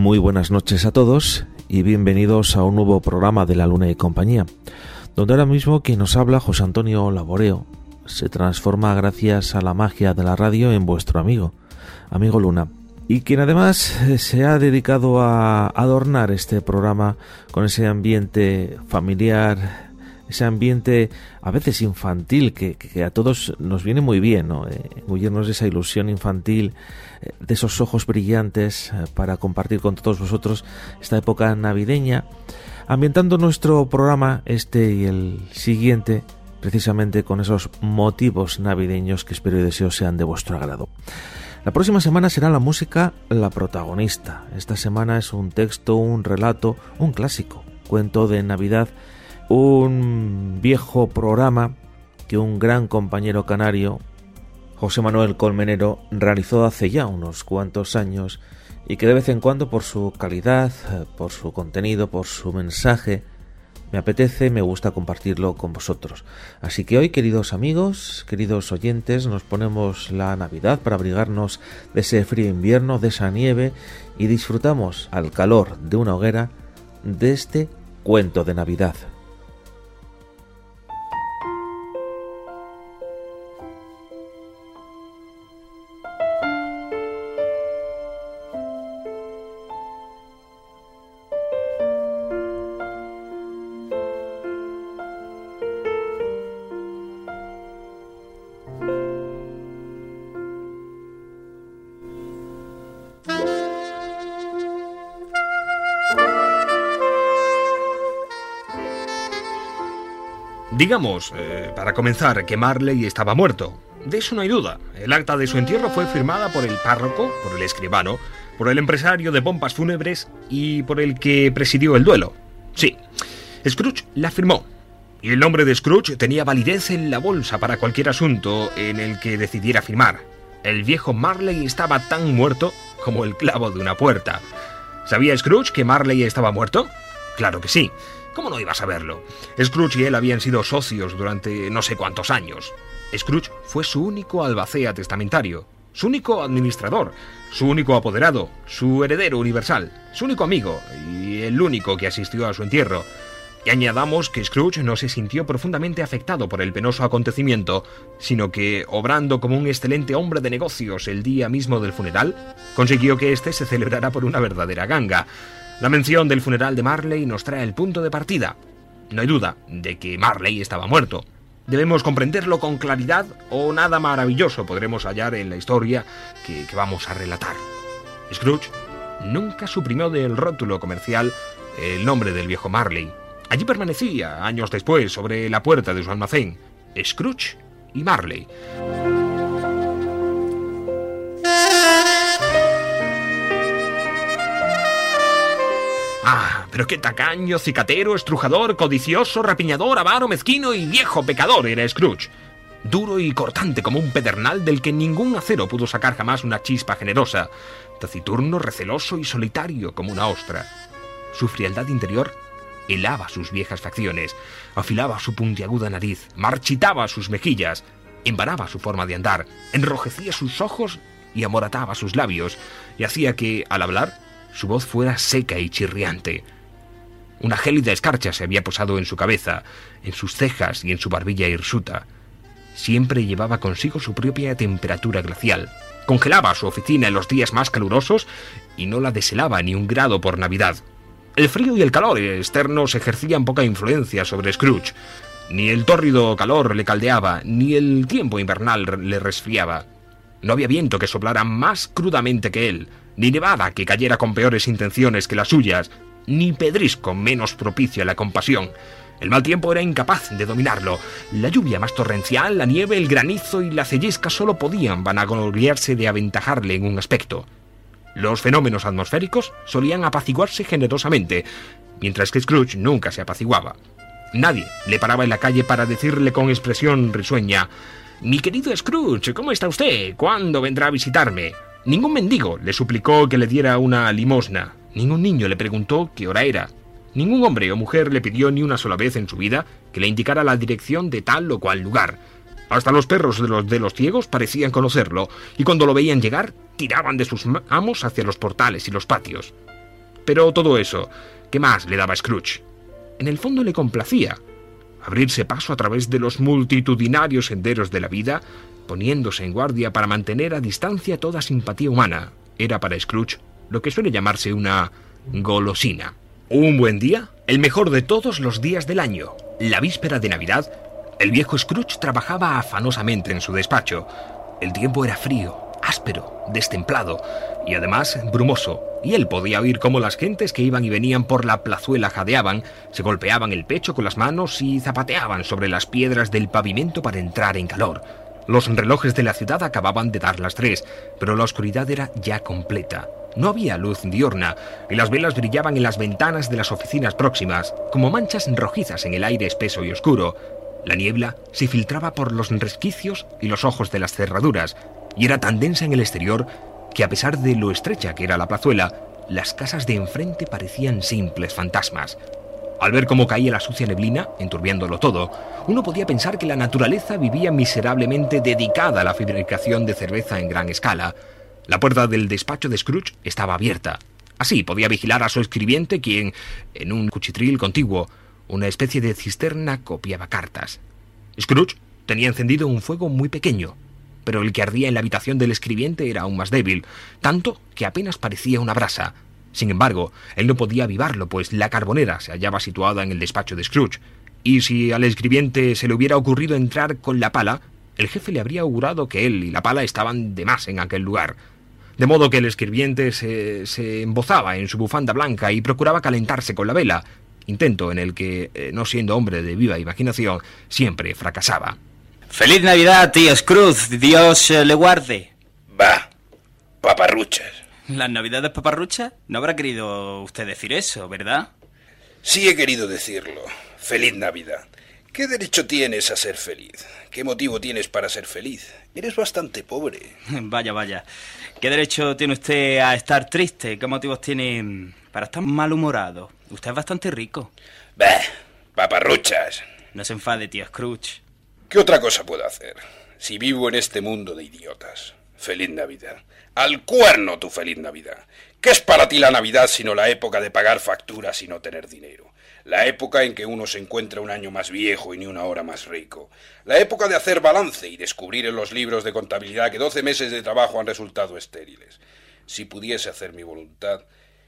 Muy buenas noches a todos y bienvenidos a un nuevo programa de La Luna y Compañía, donde ahora mismo quien nos habla, José Antonio Laboreo, se transforma gracias a la magia de la radio en vuestro amigo Luna, y quien además se ha dedicado a adornar este programa con ese ambiente familiar, ese ambiente a veces infantil que a todos nos viene muy bien, ¿no? Engullernos de esa ilusión infantil, de esos ojos brillantes, para compartir con todos vosotros esta época navideña, ambientando nuestro programa este y el siguiente precisamente con esos motivos navideños que espero y deseo sean de vuestro agrado. La próxima semana será la música la protagonista. Esta semana es un texto, un relato, un clásico, cuento de Navidad, un viejo programa que un gran compañero canario, José Manuel Colmenero, realizó hace ya unos cuantos años y que de vez en cuando, por su calidad, por su contenido, por su mensaje, me gusta compartirlo con vosotros. Así que hoy, queridos amigos, queridos oyentes, nos ponemos la Navidad para abrigarnos de ese frío invierno, de esa nieve, y disfrutamos al calor de una hoguera de este cuento de Navidad. Digamos, para comenzar, que Marley estaba muerto. De eso no hay duda. El acta de su entierro fue firmada por el párroco, por el escribano, por el empresario de pompas fúnebres y por el que presidió el duelo. Sí, Scrooge la firmó. Y el nombre de Scrooge tenía validez en la bolsa para cualquier asunto en el que decidiera firmar. El viejo Marley estaba tan muerto como el clavo de una puerta. ¿Sabía Scrooge que Marley estaba muerto? Claro que sí. ¿Cómo no iba a saberlo? Scrooge y él habían sido socios durante no sé cuántos años. Scrooge fue su único albacea testamentario, su único administrador, su único apoderado, su heredero universal, su único amigo y el único que asistió a su entierro. Y añadamos que Scrooge no se sintió profundamente afectado por el penoso acontecimiento, sino que, obrando como un excelente hombre de negocios el día mismo del funeral, consiguió que éste se celebrara por una verdadera ganga. La mención del funeral de Marley nos trae el punto de partida. No hay duda de que Marley estaba muerto. Debemos comprenderlo con claridad o nada maravilloso podremos hallar en la historia que vamos a relatar. Scrooge nunca suprimió del rótulo comercial el nombre del viejo Marley. Allí permanecía, años después, sobre la puerta de su almacén, Scrooge y Marley. Ah, pero qué tacaño, cicatero, estrujador, codicioso, rapiñador, avaro, mezquino y viejo pecador era Scrooge. Duro y cortante como un pedernal del que ningún acero pudo sacar jamás una chispa generosa. Taciturno, receloso y solitario como una ostra. Su frialdad interior helaba sus viejas facciones, afilaba su puntiaguda nariz, marchitaba sus mejillas, embaraba su forma de andar, enrojecía sus ojos y amorataba sus labios, y hacía que, al hablar, su voz fuera seca y chirriante. Una gélida escarcha se había posado en su cabeza, en sus cejas y en su barbilla hirsuta. Siempre llevaba consigo su propia temperatura glacial. Congelaba su oficina en los días más calurosos y no la deshelaba ni un grado por Navidad. El frío y el calor externos ejercían poca influencia sobre Scrooge. Ni el tórrido calor le caldeaba, ni el tiempo invernal le resfriaba. No había viento que soplara más crudamente que él, ni nevada que cayera con peores intenciones que las suyas, ni pedrisco menos propicio a la compasión. El mal tiempo era incapaz de dominarlo. La lluvia más torrencial, la nieve, el granizo y la cellisca solo podían vanagloriarse de aventajarle en un aspecto. Los fenómenos atmosféricos solían apaciguarse generosamente, mientras que Scrooge nunca se apaciguaba. Nadie le paraba en la calle para decirle con expresión risueña: «Mi querido Scrooge, ¿cómo está usted? ¿Cuándo vendrá a visitarme?». Ningún mendigo le suplicó que le diera una limosna. Ningún niño le preguntó qué hora era. Ningún hombre o mujer le pidió ni una sola vez en su vida que le indicara la dirección de tal o cual lugar. Hasta los perros de los ciegos parecían conocerlo, y cuando lo veían llegar, tiraban de sus amos hacia los portales y los patios. Pero todo eso, ¿qué más le daba a Scrooge? En el fondo le complacía. Abrirse paso a través de los multitudinarios senderos de la vida, poniéndose en guardia para mantener a distancia toda simpatía humana, era para Scrooge lo que suele llamarse una golosina. Un buen día, el mejor de todos los días del año, la víspera de Navidad, el viejo Scrooge trabajaba afanosamente en su despacho. El tiempo era frío, áspero, destemplado y además brumoso, y él podía oír cómo las gentes que iban y venían por la plazuela jadeaban, se golpeaban el pecho con las manos y zapateaban sobre las piedras del pavimento para entrar en calor. Los relojes de la ciudad acababan de dar las 3, pero la oscuridad era ya completa. No había luz diurna, y las velas brillaban en las ventanas de las oficinas próximas, como manchas rojizas en el aire espeso y oscuro. La niebla se filtraba por los resquicios y los ojos de las cerraduras, y era tan densa en el exterior que, a pesar de lo estrecha que era la plazuela, las casas de enfrente parecían simples fantasmas. Al ver cómo caía la sucia neblina, enturbiándolo todo, uno podía pensar que la naturaleza vivía miserablemente dedicada a la fabricación de cerveza en gran escala. La puerta del despacho de Scrooge estaba abierta. Así podía vigilar a su escribiente, quien, en un cuchitril contiguo, una especie de cisterna, copiaba cartas. Scrooge tenía encendido un fuego muy pequeño, pero el que ardía en la habitación del escribiente era aún más débil, tanto que apenas parecía una brasa. Sin embargo, él no podía avivarlo, pues la carbonera se hallaba situada en el despacho de Scrooge, y si al escribiente se le hubiera ocurrido entrar con la pala, el jefe le habría augurado que él y la pala estaban de más en aquel lugar. De modo que el escribiente se embozaba en su bufanda blanca y procuraba calentarse con la vela, intento en el que, no siendo hombre de viva imaginación, siempre fracasaba. ¡Feliz Navidad, tío Scrooge! ¡Dios le guarde! Bah, paparruchas. ¿Las Navidades paparruchas? No habrá querido usted decir eso, ¿verdad? Sí he querido decirlo. ¡Feliz Navidad! ¿Qué derecho tienes a ser feliz? ¿Qué motivo tienes para ser feliz? Eres bastante pobre. Vaya, vaya. ¿Qué derecho tiene usted a estar triste? ¿Qué motivos tiene para estar malhumorado? Usted es bastante rico. Bah, paparruchas. No se enfade, tío Scrooge. ¿Qué otra cosa puedo hacer si vivo en este mundo de idiotas? ¡Feliz Navidad! ¡Al cuerno tu feliz Navidad! ¿Qué es para ti la Navidad sino la época de pagar facturas y no tener dinero? La época en que uno se encuentra un año más viejo y ni una hora más rico. La época de hacer balance y descubrir en los libros de contabilidad que 12 meses de trabajo han resultado estériles. Si pudiese hacer mi voluntad,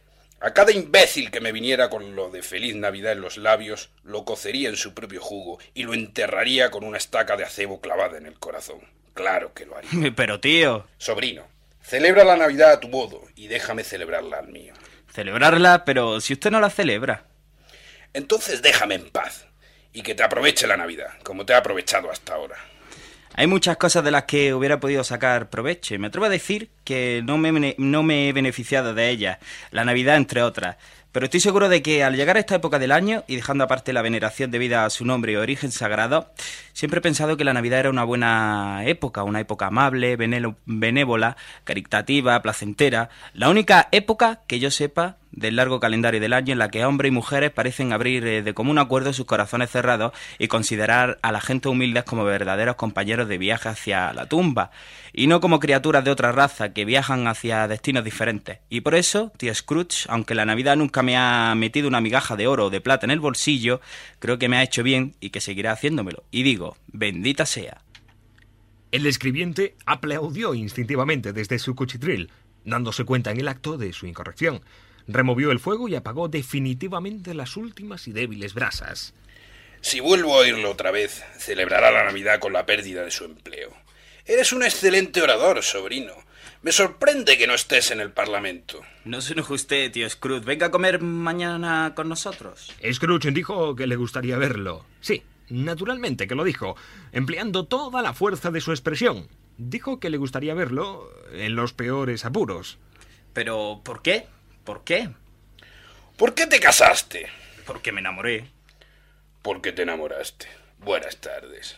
a cada imbécil que me viniera con lo de feliz Navidad en los labios, lo cocería en su propio jugo y lo enterraría con una estaca de acebo clavada en el corazón. Claro que lo haría. Pero, tío... Sobrino, celebra la Navidad a tu modo y déjame celebrarla al mío. Celebrarla, pero si usted no la celebra. Entonces déjame en paz y que te aproveche la Navidad, como te ha aprovechado hasta ahora. Hay muchas cosas de las que hubiera podido sacar provecho y me atrevo a decir que no me he beneficiado de ellas, la Navidad entre otras. Pero estoy seguro de que al llegar a esta época del año, y dejando aparte la veneración debida a su nombre y origen sagrado, siempre he pensado que la Navidad era una buena época, una época amable, benévola, caritativa, placentera, la única época que yo sepa del largo calendario del año en la que hombres y mujeres parecen abrir de común acuerdo sus corazones cerrados y considerar a la gente humildes como verdaderos compañeros de viaje hacia la tumba, y no como criaturas de otra raza que viajan hacia destinos diferentes. Y por eso, tío Scrooge, aunque la Navidad nunca me ha metido una migaja de oro o de plata en el bolsillo, creo que me ha hecho bien y que seguirá haciéndomelo. Y digo, bendita sea. El escribiente aplaudió instintivamente desde su cuchitril, dándose cuenta en el acto de su incorrección. Removió el fuego y apagó definitivamente las últimas y débiles brasas. Si vuelvo a oírlo otra vez, celebrará la Navidad con la pérdida de su empleo. Eres un excelente orador, sobrino. Me sorprende que no estés en el Parlamento. No se enoje usted, tío Scrooge. Venga a comer mañana con nosotros. Scrooge dijo que le gustaría verlo. Sí, naturalmente que lo dijo, empleando toda la fuerza de su expresión. Dijo que le gustaría verlo en los peores apuros. ¿Pero por qué? ¿Por qué? ¿Por qué te casaste? Porque me enamoré. ¿Por qué te enamoraste? Buenas tardes.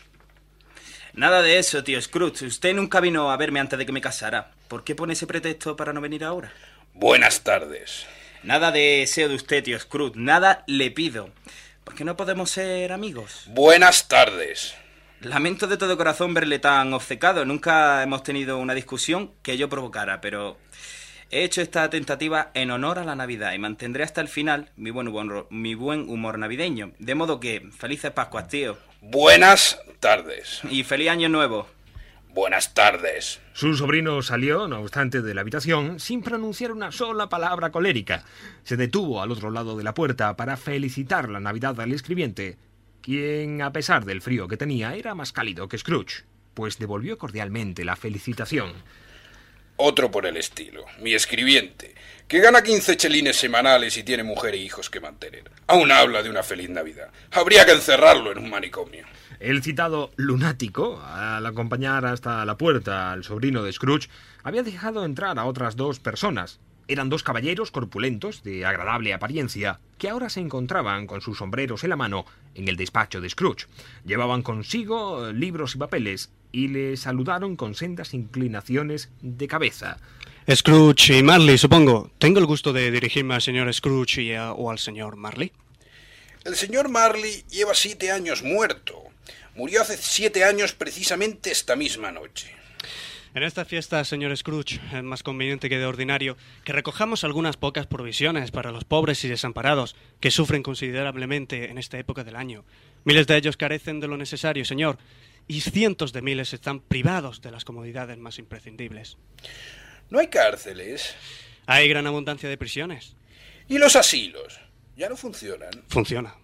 Nada de eso, tío Scrooge. Usted nunca vino a verme antes de que me casara. ¿Por qué pone ese pretexto para no venir ahora? Buenas tardes. Nada de deseo de usted, tío Scrooge. Nada le pido. ¿Por qué no podemos ser amigos? Buenas tardes. Lamento de todo corazón verle tan obcecado. Nunca hemos tenido una discusión que yo provocara, pero He hecho esta tentativa en honor a la Navidad y mantendré hasta el final mi buen humor navideño. De modo que, felices Pascuas, tío. Buenas tardes. Y feliz año nuevo. Buenas tardes. Su sobrino salió, no obstante, de la habitación sin pronunciar una sola palabra colérica. Se detuvo al otro lado de la puerta para felicitar la Navidad al escribiente, quien, a pesar del frío que tenía, era más cálido que Scrooge, pues devolvió cordialmente la felicitación. Otro por el estilo, mi escribiente, que gana 15 chelines semanales y tiene mujer e hijos que mantener. Aún habla de una feliz Navidad. Habría que encerrarlo en un manicomio. El citado lunático, al acompañar hasta la puerta al sobrino de Scrooge, había dejado entrar a otras 2 personas. Eran 2 caballeros corpulentos, de agradable apariencia, que ahora se encontraban con sus sombreros en la mano en el despacho de Scrooge. Llevaban consigo libros y papeles, y le saludaron con sendas inclinaciones de cabeza. Scrooge y Marley, supongo. ¿Tengo el gusto de dirigirme al señor Scrooge o al señor Marley? El señor Marley lleva 7 años muerto. Murió hace 7 años precisamente esta misma noche. En esta fiesta, señor Scrooge, es más conveniente que de ordinario que recojamos algunas pocas provisiones para los pobres y desamparados que sufren considerablemente en esta época del año. Miles de ellos carecen de lo necesario, señor, y cientos de miles están privados de las comodidades más imprescindibles. ¿No hay cárceles? Hay gran abundancia de prisiones. ¿Y los asilos? ¿Ya no funcionan? Funciona.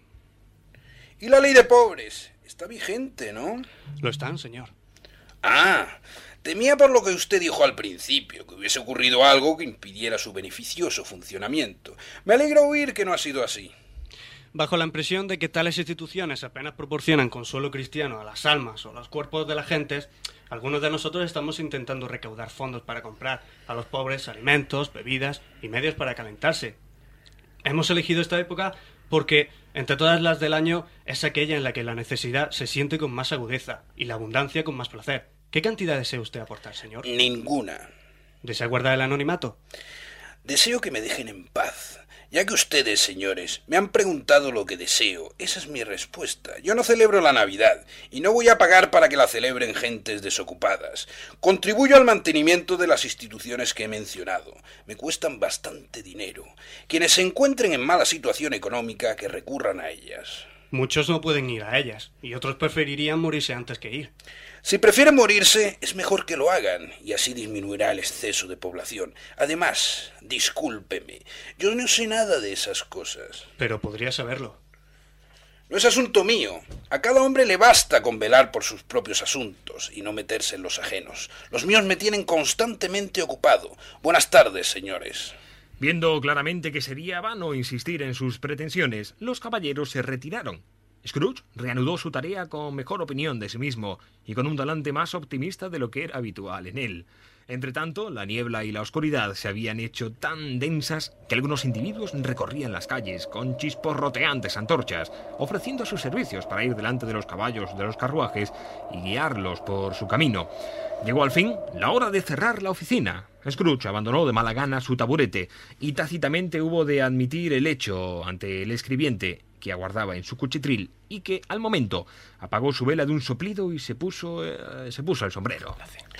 ¿Y la ley de pobres? Está vigente, ¿no? Lo están, señor. Ah, temía por lo que usted dijo al principio, que hubiese ocurrido algo que impidiera su beneficioso funcionamiento. Me alegra oír que no ha sido así. Bajo la impresión de que tales instituciones apenas proporcionan consuelo cristiano a las almas o los cuerpos de las gentes, algunos de nosotros estamos intentando recaudar fondos para comprar a los pobres alimentos, bebidas y medios para calentarse. Hemos elegido esta época porque, entre todas las del año, es aquella en la que la necesidad se siente con más agudeza y la abundancia con más placer. ¿Qué cantidad desea usted aportar, señor? Ninguna. ¿Desea guardar el anonimato? Deseo que me dejen en paz. Ya que ustedes, señores, me han preguntado lo que deseo, esa es mi respuesta. Yo no celebro la Navidad, y no voy a pagar para que la celebren gentes desocupadas. Contribuyo al mantenimiento de las instituciones que he mencionado. Me cuestan bastante dinero. Quienes se encuentren en mala situación económica, que recurran a ellas. Muchos no pueden ir a ellas, y otros preferirían morirse antes que ir. Si prefieren morirse, es mejor que lo hagan, y así disminuirá el exceso de población. Además, discúlpeme, yo no sé nada de esas cosas. Pero podría saberlo. No es asunto mío. A cada hombre le basta con velar por sus propios asuntos y no meterse en los ajenos. Los míos me tienen constantemente ocupado. Buenas tardes, señores. Viendo claramente que sería vano insistir en sus pretensiones, los caballeros se retiraron. Scrooge reanudó su tarea con mejor opinión de sí mismo y con un talante más optimista de lo que era habitual en él. Entretanto, la niebla y la oscuridad se habían hecho tan densas que algunos individuos recorrían las calles con chisporroteantes antorchas, ofreciendo sus servicios para ir delante de los caballos de los carruajes y guiarlos por su camino. Llegó al fin la hora de cerrar la oficina. Scrooge abandonó de mala gana su taburete y tácitamente hubo de admitir el hecho ante el escribiente, que aguardaba en su cuchitril y que, al momento, apagó su vela de un soplido y se puso el sombrero.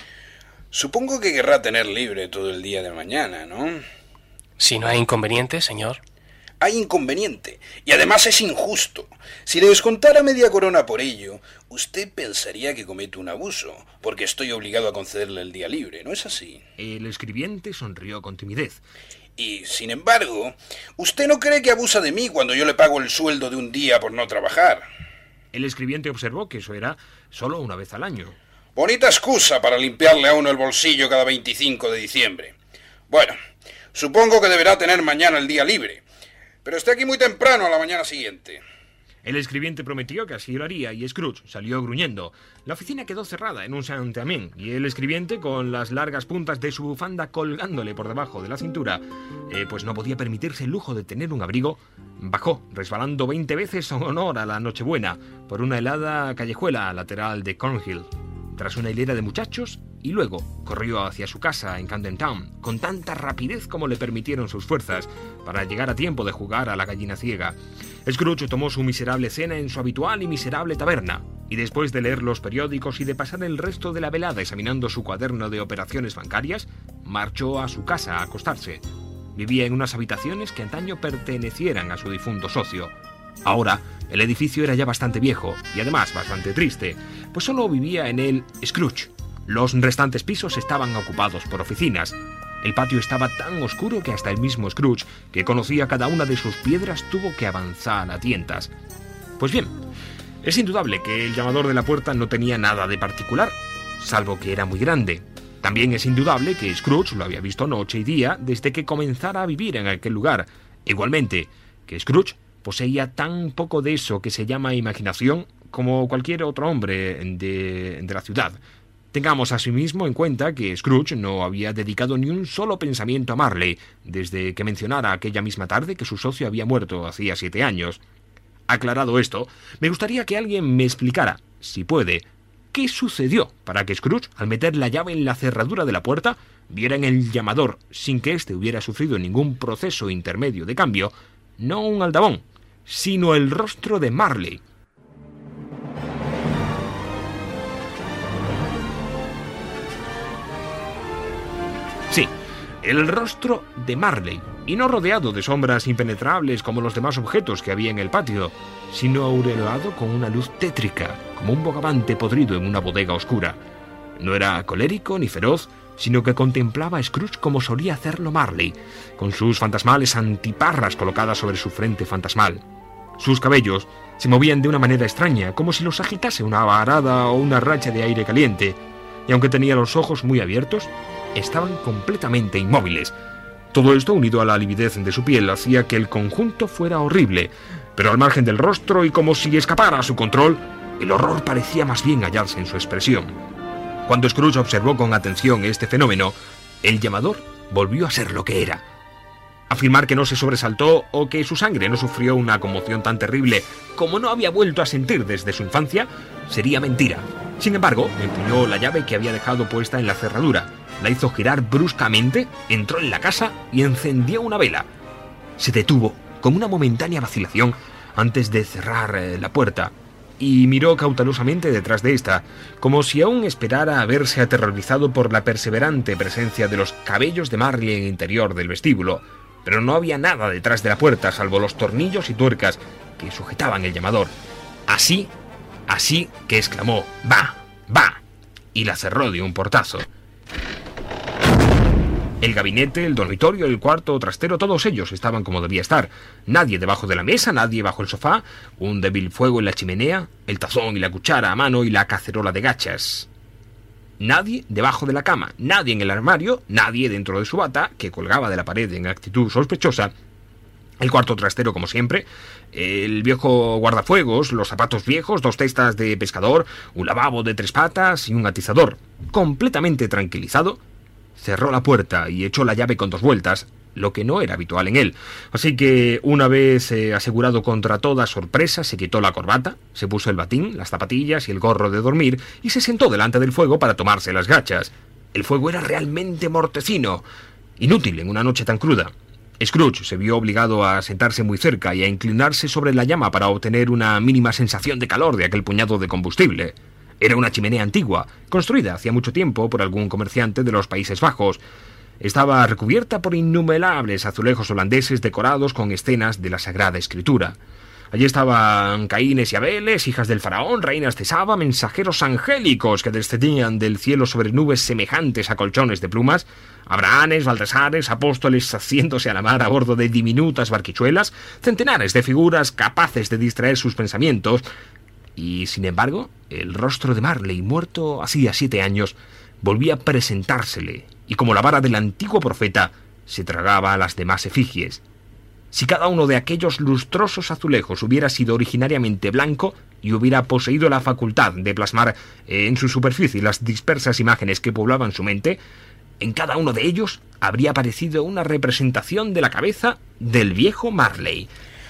Supongo que querrá tener libre todo el día de mañana, ¿no? Si no hay inconveniente, señor. Hay inconveniente, y además es injusto. Si le descontara media corona por ello, usted pensaría que cometo un abuso, porque estoy obligado a concederle el día libre, ¿no es así? El escribiente sonrió con timidez. Y, sin embargo, ¿usted no cree que abusa de mí cuando yo le pago el sueldo de un día por no trabajar? El escribiente observó que eso era solo una vez al año. Bonita excusa para limpiarle a uno el bolsillo cada 25 de diciembre. Bueno, supongo que deberá tener mañana el día libre, pero esté aquí muy temprano a la mañana siguiente. El escribiente prometió que así lo haría y Scrooge salió gruñendo. La oficina quedó cerrada en un santiamén y el escribiente, con las largas puntas de su bufanda colgándole por debajo de la cintura, pues no podía permitirse el lujo de tener un abrigo, bajó, resbalando 20 veces en honor a la Nochebuena, por una helada callejuela lateral de Cornhill, tras una hilera de muchachos, y luego corrió hacia su casa en Camden Town, con tanta rapidez como le permitieron sus fuerzas, para llegar a tiempo de jugar a la gallina ciega. Scrooge tomó su miserable cena en su habitual y miserable taberna, y después de leer los periódicos y de pasar el resto de la velada examinando su cuaderno de operaciones bancarias, marchó a su casa a acostarse. Vivía en unas habitaciones que antaño pertenecieran a su difunto socio. Ahora, el edificio era ya bastante viejo y además bastante triste, pues solo vivía en él Scrooge. Los restantes pisos estaban ocupados por oficinas. El patio estaba tan oscuro que hasta el mismo Scrooge, que conocía cada una de sus piedras, tuvo que avanzar a tientas. Pues bien, es indudable que el llamador de la puerta no tenía nada de particular, salvo que era muy grande. También es indudable que Scrooge lo había visto noche y día desde que comenzara a vivir en aquel lugar. Igualmente, que Scrooge poseía tan poco de eso que se llama imaginación como cualquier otro hombre de la ciudad. Tengamos asimismo en cuenta que Scrooge no había dedicado ni un solo pensamiento a Marley desde que mencionara aquella misma tarde que su socio había muerto hacía 7 años. Aclarado esto, me gustaría que alguien me explicara, si puede, qué sucedió para que Scrooge, al meter la llave en la cerradura de la puerta, viera en el llamador, sin que éste hubiera sufrido ningún proceso intermedio de cambio, no un aldabón, sino el rostro de Marley. Sí, el rostro de Marley, y no rodeado de sombras impenetrables como los demás objetos que había en el patio, sino aureolado con una luz tétrica, como un bogavante podrido en una bodega oscura. No era colérico ni feroz, sino que contemplaba a Scrooge como solía hacerlo Marley, con sus fantasmales antiparras colocadas sobre su frente fantasmal. Sus cabellos se movían de una manera extraña, como si los agitase una varada o una racha de aire caliente, y aunque tenía los ojos muy abiertos, estaban completamente inmóviles. Todo esto, unido a la lividez de su piel, hacía que el conjunto fuera horrible, pero al margen del rostro y como si escapara a su control, el horror parecía más bien hallarse en su expresión. Cuando Scrooge observó con atención este fenómeno, el llamador volvió a ser lo que era. Afirmar que no se sobresaltó o que su sangre no sufrió una conmoción tan terrible como no había vuelto a sentir desde su infancia sería mentira. Sin embargo, empuñó la llave que había dejado puesta en la cerradura, la hizo girar bruscamente, entró en la casa y encendió una vela. Se detuvo con una momentánea vacilación antes de cerrar la puerta y miró cautelosamente detrás de esta, como si aún esperara a verse aterrorizado por la perseverante presencia de los cabellos de Marley en el interior del vestíbulo. Pero no había nada detrás de la puerta, salvo los tornillos y tuercas que sujetaban el llamador. Así que exclamó «¡Va! ¡Va!» y la cerró de un portazo. El gabinete, el dormitorio, el cuarto trastero, todos ellos estaban como debía estar. Nadie debajo de la mesa, nadie bajo el sofá, un débil fuego en la chimenea, el tazón y la cuchara a mano y la cacerola de gachas. Nadie debajo de la cama, nadie en el armario, nadie dentro de su bata, que colgaba de la pared en actitud sospechosa. El cuarto trastero, como siempre, el viejo guardafuegos, los zapatos viejos, 2 cestas de pescador, un lavabo de 3 patas y un atizador. Completamente tranquilizado, cerró la puerta y echó la llave con 2 vueltas, lo que no era habitual en él. Así que, una vez asegurado contra toda sorpresa, se quitó la corbata, se puso el batín, las zapatillas y el gorro de dormir y se sentó delante del fuego para tomarse las gachas. El fuego era realmente mortecino, inútil en una noche tan cruda. Scrooge se vio obligado a sentarse muy cerca y a inclinarse sobre la llama para obtener una mínima sensación de calor de aquel puñado de combustible. Era una chimenea antigua, construida hacía mucho tiempo por algún comerciante de los Países Bajos. Estaba recubierta por innumerables azulejos holandeses decorados con escenas de la Sagrada Escritura. Allí estaban Caínes y Abeles, hijas del faraón, reinas de Saba, mensajeros angélicos que descendían del cielo sobre nubes semejantes a colchones de plumas, Abrahames, Baltasares, apóstoles haciéndose a la mar a bordo de diminutas barquichuelas, centenares de figuras capaces de distraer sus pensamientos. Y, sin embargo, el rostro de Marley, muerto hacía 7 años, volvía a presentársele, y como la vara del antiguo profeta, se tragaba a las demás efigies. Si cada uno de aquellos lustrosos azulejos hubiera sido originariamente blanco y hubiera poseído la facultad de plasmar en su superficie las dispersas imágenes que poblaban su mente, en cada uno de ellos habría aparecido una representación de la cabeza del viejo Marley.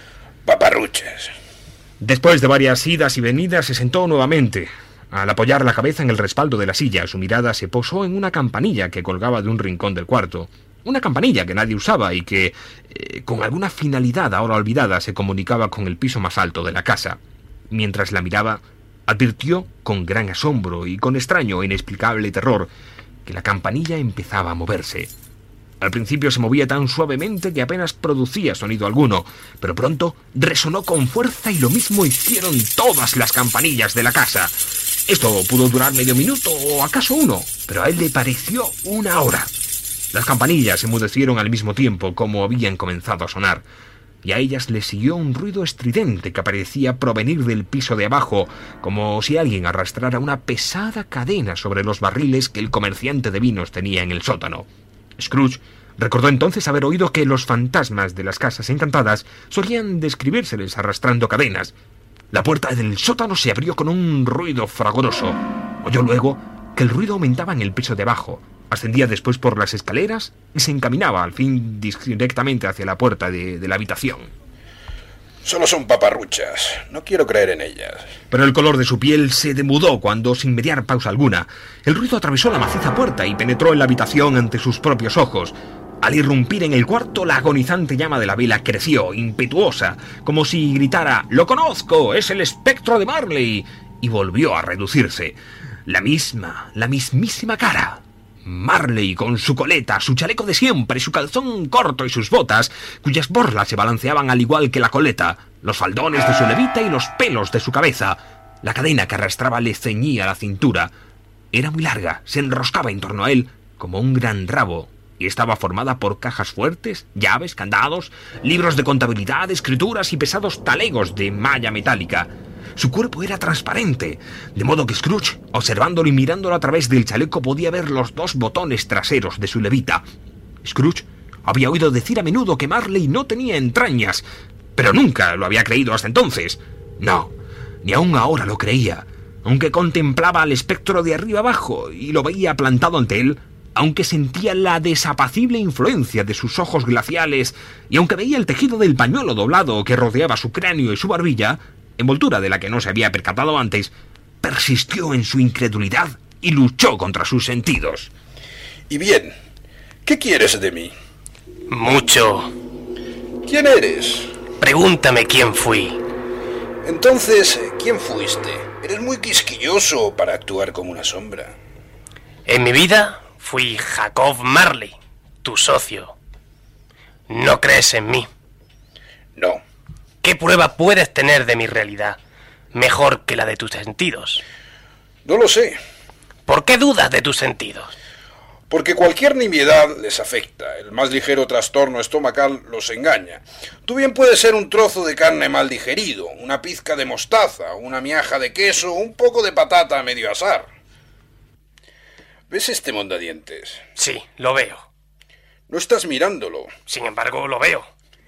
Paparruches. Después de varias idas y venidas, se sentó nuevamente. Al apoyar la cabeza en el respaldo de la silla, su mirada se posó en una campanilla que colgaba de un rincón del cuarto. Una campanilla que nadie usaba y que, con alguna finalidad ahora olvidada, se comunicaba con el piso más alto de la casa. Mientras la miraba, advirtió con gran asombro y con extraño e inexplicable terror que la campanilla empezaba a moverse. Al principio se movía tan suavemente que apenas producía sonido alguno, pero pronto resonó con fuerza y lo mismo hicieron todas las campanillas de la casa. Esto pudo durar medio minuto o acaso uno, pero a él le pareció una hora. Las campanillas se enmudecieron al mismo tiempo como habían comenzado a sonar, y a ellas le siguió un ruido estridente que parecía provenir del piso de abajo, como si alguien arrastrara una pesada cadena sobre los barriles que el comerciante de vinos tenía en el sótano. Scrooge recordó entonces haber oído que los fantasmas de las casas encantadas solían describírseles arrastrando cadenas. La puerta del sótano se abrió con un ruido fragoroso. Oyó luego que el ruido aumentaba en el piso de abajo, ascendía después por las escaleras y se encaminaba al fin directamente hacia la puerta de la habitación. Solo son paparruchas. No quiero creer en ellas. Pero el color de su piel se demudó cuando, sin mediar pausa alguna, el ruido atravesó la maciza puerta y penetró en la habitación ante sus propios ojos. Al irrumpir en el cuarto, la agonizante llama de la vela creció, impetuosa, como si gritara «¡Lo conozco! ¡Es el espectro de Marley!» y volvió a reducirse. La mismísima cara. Marley, con su coleta, su chaleco de siempre, su calzón corto y sus botas, cuyas borlas se balanceaban al igual que la coleta, los faldones de su levita y los pelos de su cabeza. La cadena que arrastraba le ceñía la cintura. Era muy larga, se enroscaba en torno a él como un gran rabo, y estaba formada por cajas fuertes, llaves, candados, libros de contabilidad, escrituras y pesados talegos de malla metálica. Su cuerpo era transparente, de modo que Scrooge, observándolo y mirándolo a través del chaleco, podía ver los dos botones traseros de su levita. Scrooge había oído decir a menudo que Marley no tenía entrañas, pero nunca lo había creído hasta entonces. No, ni aún ahora lo creía, aunque contemplaba al espectro de arriba abajo y lo veía plantado ante él, aunque sentía la desapacible influencia de sus ojos glaciales y aunque veía el tejido del pañuelo doblado que rodeaba su cráneo y su barbilla, envoltura de la que no se había percatado antes, persistió en su incredulidad y luchó contra sus sentidos. Y bien, ¿qué quieres de mí? Mucho. ¿Quién eres? Pregúntame quién fui. Entonces, ¿quién fuiste? Eres muy quisquilloso para actuar como una sombra. En mi vida fui Jacob Marley, tu socio. ¿No crees en mí? No. ¿Qué prueba puedes tener de mi realidad mejor que la de tus sentidos? No lo sé. ¿Por qué dudas de tus sentidos? Porque cualquier nimiedad les afecta. El más ligero trastorno estomacal los engaña. Tú bien puedes ser un trozo de carne mal digerido, una pizca de mostaza, una miaja de queso, un poco de patata a medio asar. ¿Ves este mondadientes? Sí, lo veo. No estás mirándolo. Sin embargo, lo veo.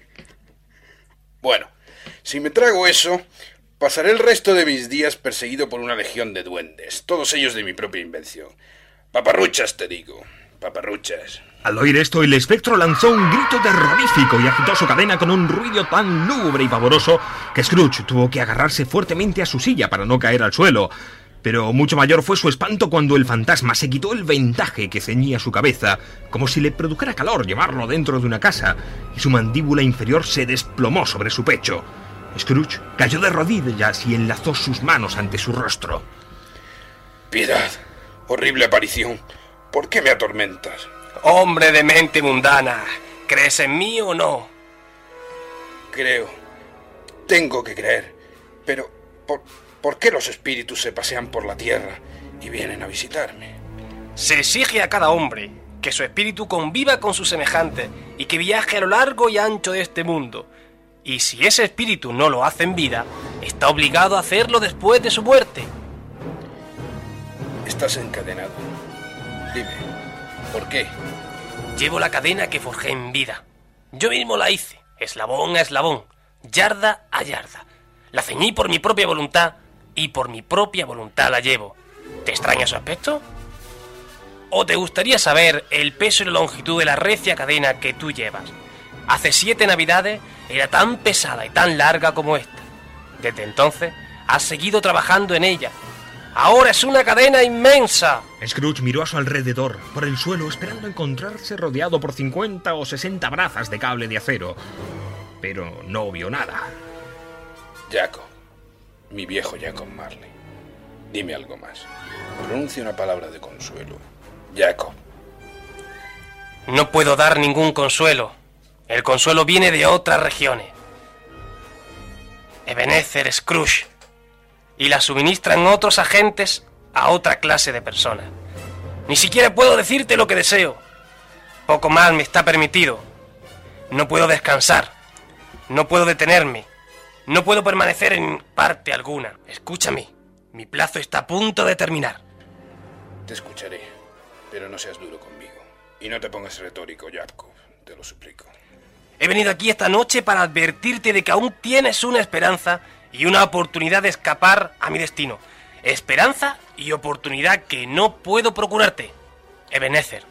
Bueno, si me trago eso, pasaré el resto de mis días perseguido por una legión de duendes, todos ellos de mi propia invención. Paparruchas, te digo, paparruchas. Al oír esto, el espectro lanzó un grito terrorífico y agitó su cadena con un ruido tan lúgubre y pavoroso que Scrooge tuvo que agarrarse fuertemente a su silla para no caer al suelo. Pero mucho mayor fue su espanto cuando el fantasma se quitó el vendaje que ceñía su cabeza, como si le produjera calor llevarlo dentro de una casa, y su mandíbula inferior se desplomó sobre su pecho. Scrooge cayó de rodillas y enlazó sus manos ante su rostro. Piedad, horrible aparición, ¿por qué me atormentas? Hombre de mente mundana, ¿crees en mí o no? Creo, tengo que creer, pero ¿por qué los espíritus se pasean por la tierra y vienen a visitarme? Se exige a cada hombre que su espíritu conviva con sus semejantes y que viaje a lo largo y ancho de este mundo. Y si ese espíritu no lo hace en vida, está obligado a hacerlo después de su muerte. Estás encadenado. Dime, ¿por qué? Llevo la cadena que forjé en vida. Yo mismo la hice, eslabón a eslabón, yarda a yarda. La ceñí por mi propia voluntad y por mi propia voluntad la llevo. ¿Te extraña su aspecto? ¿O te gustaría saber el peso y la longitud de la recia cadena que tú llevas? Hace 7 navidades era tan pesada y tan larga como esta. Desde entonces has seguido trabajando en ella. ¡Ahora es una cadena inmensa! Scrooge miró a su alrededor, por el suelo, esperando encontrarse rodeado por 50 o 60 brazas de cable de acero. Pero no vio nada. Jacob, mi viejo Jacob Marley, dime algo más. Pronuncia una palabra de consuelo. Jacob. No puedo dar ningún consuelo. El consuelo viene de otras regiones. Ebenezer Scrooge. Y la suministran otros agentes a otra clase de personas. Ni siquiera puedo decirte lo que deseo. Poco más me está permitido. No puedo descansar. No puedo detenerme. No puedo permanecer en parte alguna. Escúchame. Mi plazo está a punto de terminar. Te escucharé, pero no seas duro conmigo. Y no te pongas retórico, Jacob. Te lo suplico. He venido aquí esta noche para advertirte de que aún tienes una esperanza y una oportunidad de escapar a mi destino. Esperanza y oportunidad que no puedo procurarte. Ebenezer.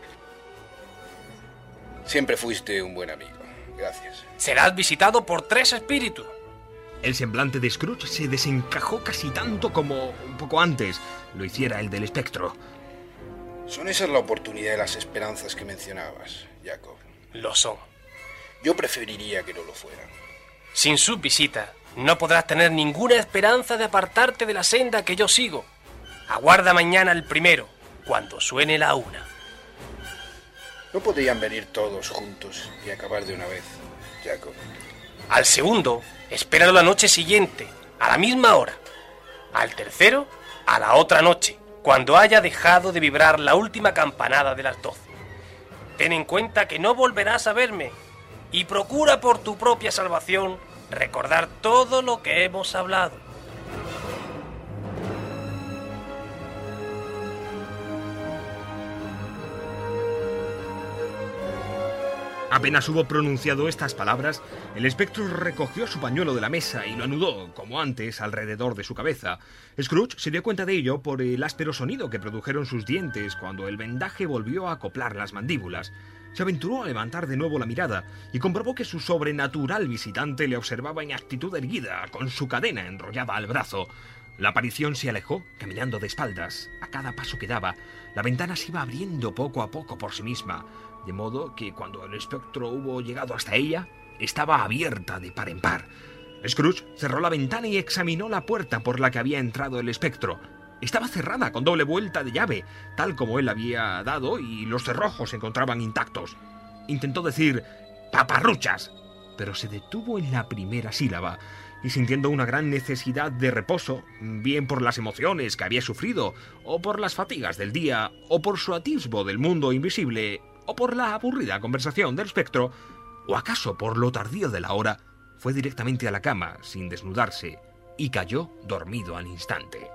Siempre fuiste un buen amigo. Gracias. Serás visitado por 3 espíritus. El semblante de Scrooge se desencajó casi tanto como un poco antes lo hiciera el del espectro. ¿Son esas la oportunidad y las esperanzas que mencionabas, Jacob? Lo son. Yo preferiría que no lo fueran. Sin su visita, no podrás tener ninguna esperanza de apartarte de la senda que yo sigo. Aguarda mañana el primero, cuando suene la 1. ¿No podrían venir todos juntos y acabar de una vez, Jacob? Al segundo, espéralo la noche siguiente, a la misma hora. Al tercero, a la otra noche, cuando haya dejado de vibrar la última campanada de las 12. Ten en cuenta que no volverás a verme y procura por tu propia salvación recordar todo lo que hemos hablado. Apenas hubo pronunciado estas palabras, el espectro recogió su pañuelo de la mesa y lo anudó, como antes, alrededor de su cabeza. Scrooge se dio cuenta de ello por el áspero sonido que produjeron sus dientes cuando el vendaje volvió a acoplar las mandíbulas. Se aventuró a levantar de nuevo la mirada y comprobó que su sobrenatural visitante le observaba en actitud erguida, con su cadena enrollada al brazo. La aparición se alejó, caminando de espaldas. A cada paso que daba, la ventana se iba abriendo poco a poco por sí misma, de modo que cuando el espectro hubo llegado hasta ella, estaba abierta de par en par. Scrooge cerró la ventana y examinó la puerta por la que había entrado el espectro. Estaba cerrada con doble vuelta de llave, tal como él había dado, y los cerrojos se encontraban intactos. Intentó decir «paparruchas», pero se detuvo en la primera sílaba, y sintiendo una gran necesidad de reposo, bien por las emociones que había sufrido, o por las fatigas del día, o por su atisbo del mundo invisible, o por la aburrida conversación del espectro, o acaso por lo tardío de la hora, fue directamente a la cama, sin desnudarse, y cayó dormido al instante.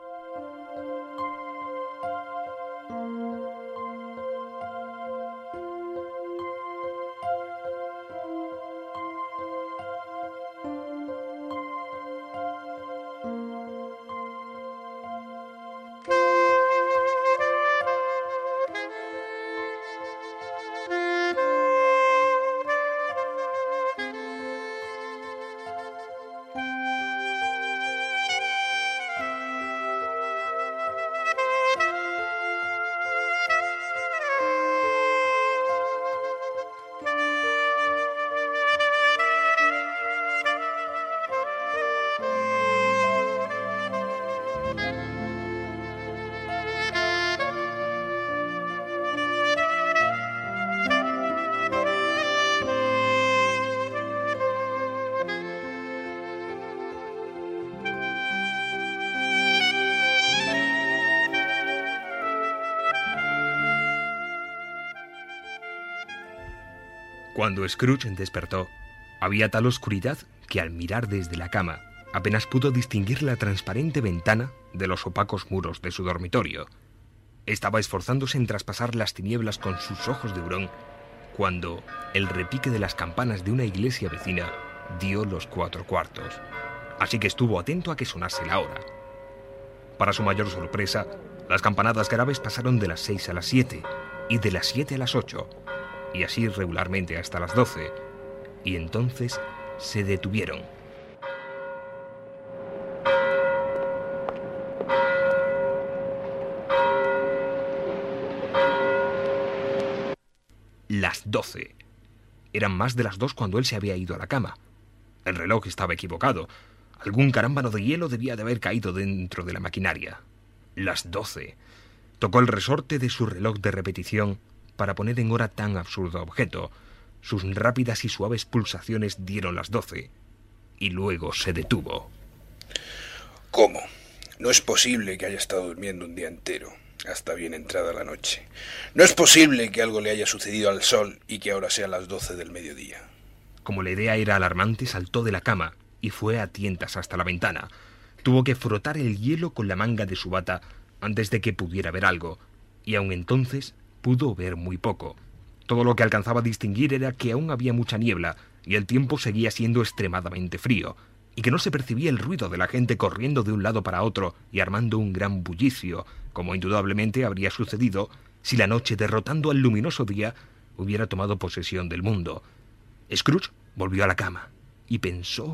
Cuando Scrooge despertó, había tal oscuridad que al mirar desde la cama apenas pudo distinguir la transparente ventana de los opacos muros de su dormitorio. Estaba esforzándose en traspasar las tinieblas con sus ojos de hurón cuando el repique de las campanas de una iglesia vecina dio los 4:15. Así que estuvo atento a que sonase la hora. Para su mayor sorpresa, las campanadas graves pasaron de las 6 a las 7 y de las 7 a las 8, y así regularmente hasta las 12, y entonces se detuvieron. Las 12. Eran más de las 2 cuando él se había ido a la cama. El reloj estaba equivocado. Algún carámbano de hielo debía de haber caído dentro de la maquinaria. Las 12. Tocó el resorte de su reloj de repetición para poner en hora tan absurdo objeto. Sus rápidas y suaves pulsaciones dieron las 12 y luego se detuvo. ¿Cómo? No es posible que haya estado durmiendo un día entero, hasta bien entrada la noche. No es posible que algo le haya sucedido al sol y que ahora sean las 12 del mediodía. Como la idea era alarmante, saltó de la cama y fue a tientas hasta la ventana. Tuvo que frotar el hielo con la manga de su bata antes de que pudiera ver algo, y aun entonces pudo ver muy poco. Todo lo que alcanzaba a distinguir era que aún había mucha niebla y el tiempo seguía siendo extremadamente frío, y que no se percibía el ruido de la gente corriendo de un lado para otro y armando un gran bullicio, como indudablemente habría sucedido si la noche, derrotando al luminoso día, hubiera tomado posesión del mundo. Scrooge volvió a la cama, y pensó,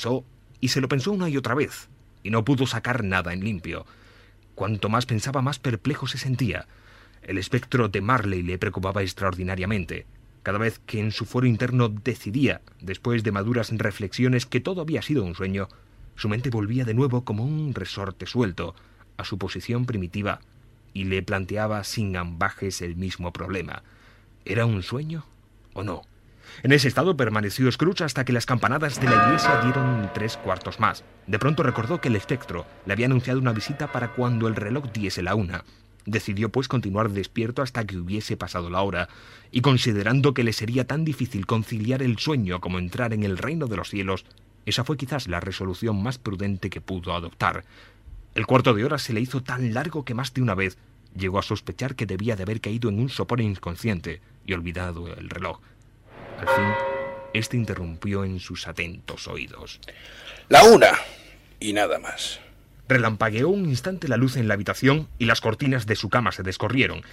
y se lo pensó una y otra vez, y no pudo sacar nada en limpio. Cuanto más pensaba, más perplejo se sentía. El espectro de Marley le preocupaba extraordinariamente. Cada vez que en su foro interno decidía, después de maduras reflexiones, que todo había sido un sueño, su mente volvía de nuevo como un resorte suelto a su posición primitiva y le planteaba sin ambajes el mismo problema. ¿Era un sueño o no? En ese estado permaneció Scrooge hasta que las campanadas de la iglesia dieron 3/4 más. De pronto recordó que el espectro le había anunciado una visita para cuando el reloj diese la 1. Decidió pues continuar despierto hasta que hubiese pasado la hora, y considerando que le sería tan difícil conciliar el sueño como entrar en el reino de los cielos, esa fue quizás la resolución más prudente que pudo adoptar. El cuarto de hora se le hizo tan largo que más de una vez llegó a sospechar que debía de haber caído en un sopor inconsciente y olvidado el reloj. Al fin, este interrumpió en sus atentos oídos. La 1 y nada más. Relampagueó un instante la luz en la habitación y las cortinas de su cama se descorrieron.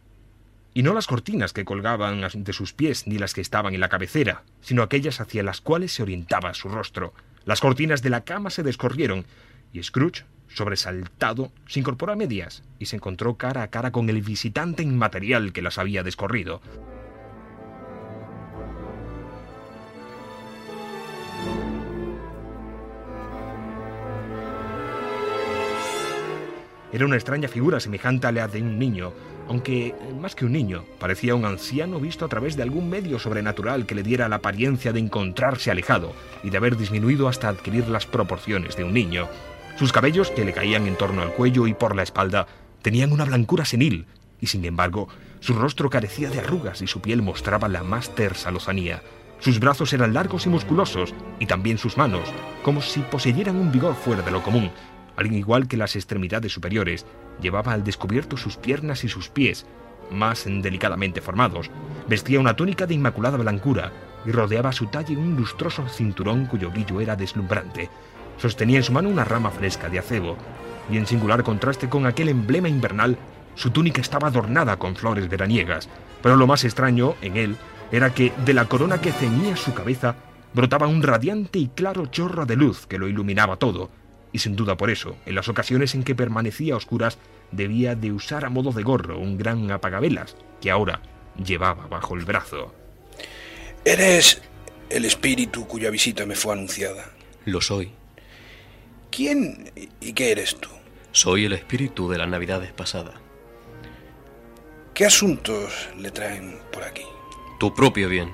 Y no las cortinas que colgaban de sus pies ni las que estaban en la cabecera, sino aquellas hacia las cuales se orientaba su rostro. Las cortinas de la cama se descorrieron y Scrooge, sobresaltado, se incorporó a medias y se encontró cara a cara con el visitante inmaterial que las había descorrido. Era una extraña figura semejante a la de un niño, aunque más que un niño, parecía un anciano visto a través de algún medio sobrenatural que le diera la apariencia de encontrarse alejado y de haber disminuido hasta adquirir las proporciones de un niño. Sus cabellos, que le caían en torno al cuello y por la espalda, tenían una blancura senil, y sin embargo, su rostro carecía de arrugas y su piel mostraba la más tersa lozanía. Sus brazos eran largos y musculosos, y también sus manos, como si poseyeran un vigor fuera de lo común. Al igual que las extremidades superiores, llevaba al descubierto sus piernas y sus pies, más delicadamente formados. Vestía una túnica de inmaculada blancura y rodeaba su talle un lustroso cinturón cuyo brillo era deslumbrante. Sostenía en su mano una rama fresca de acebo, y en singular contraste con aquel emblema invernal, su túnica estaba adornada con flores veraniegas. Pero lo más extraño en él era que de la corona que ceñía su cabeza brotaba un radiante y claro chorro de luz que lo iluminaba todo. Y sin duda por eso, en las ocasiones en que permanecía a oscuras, debía de usar a modo de gorro un gran apagavelas que ahora llevaba bajo el brazo. ¿Eres el espíritu cuya visita me fue anunciada? Lo soy. ¿Quién y qué eres tú? Soy el espíritu de las navidades pasadas. ¿Qué asuntos le traen por aquí? Tu propio bien.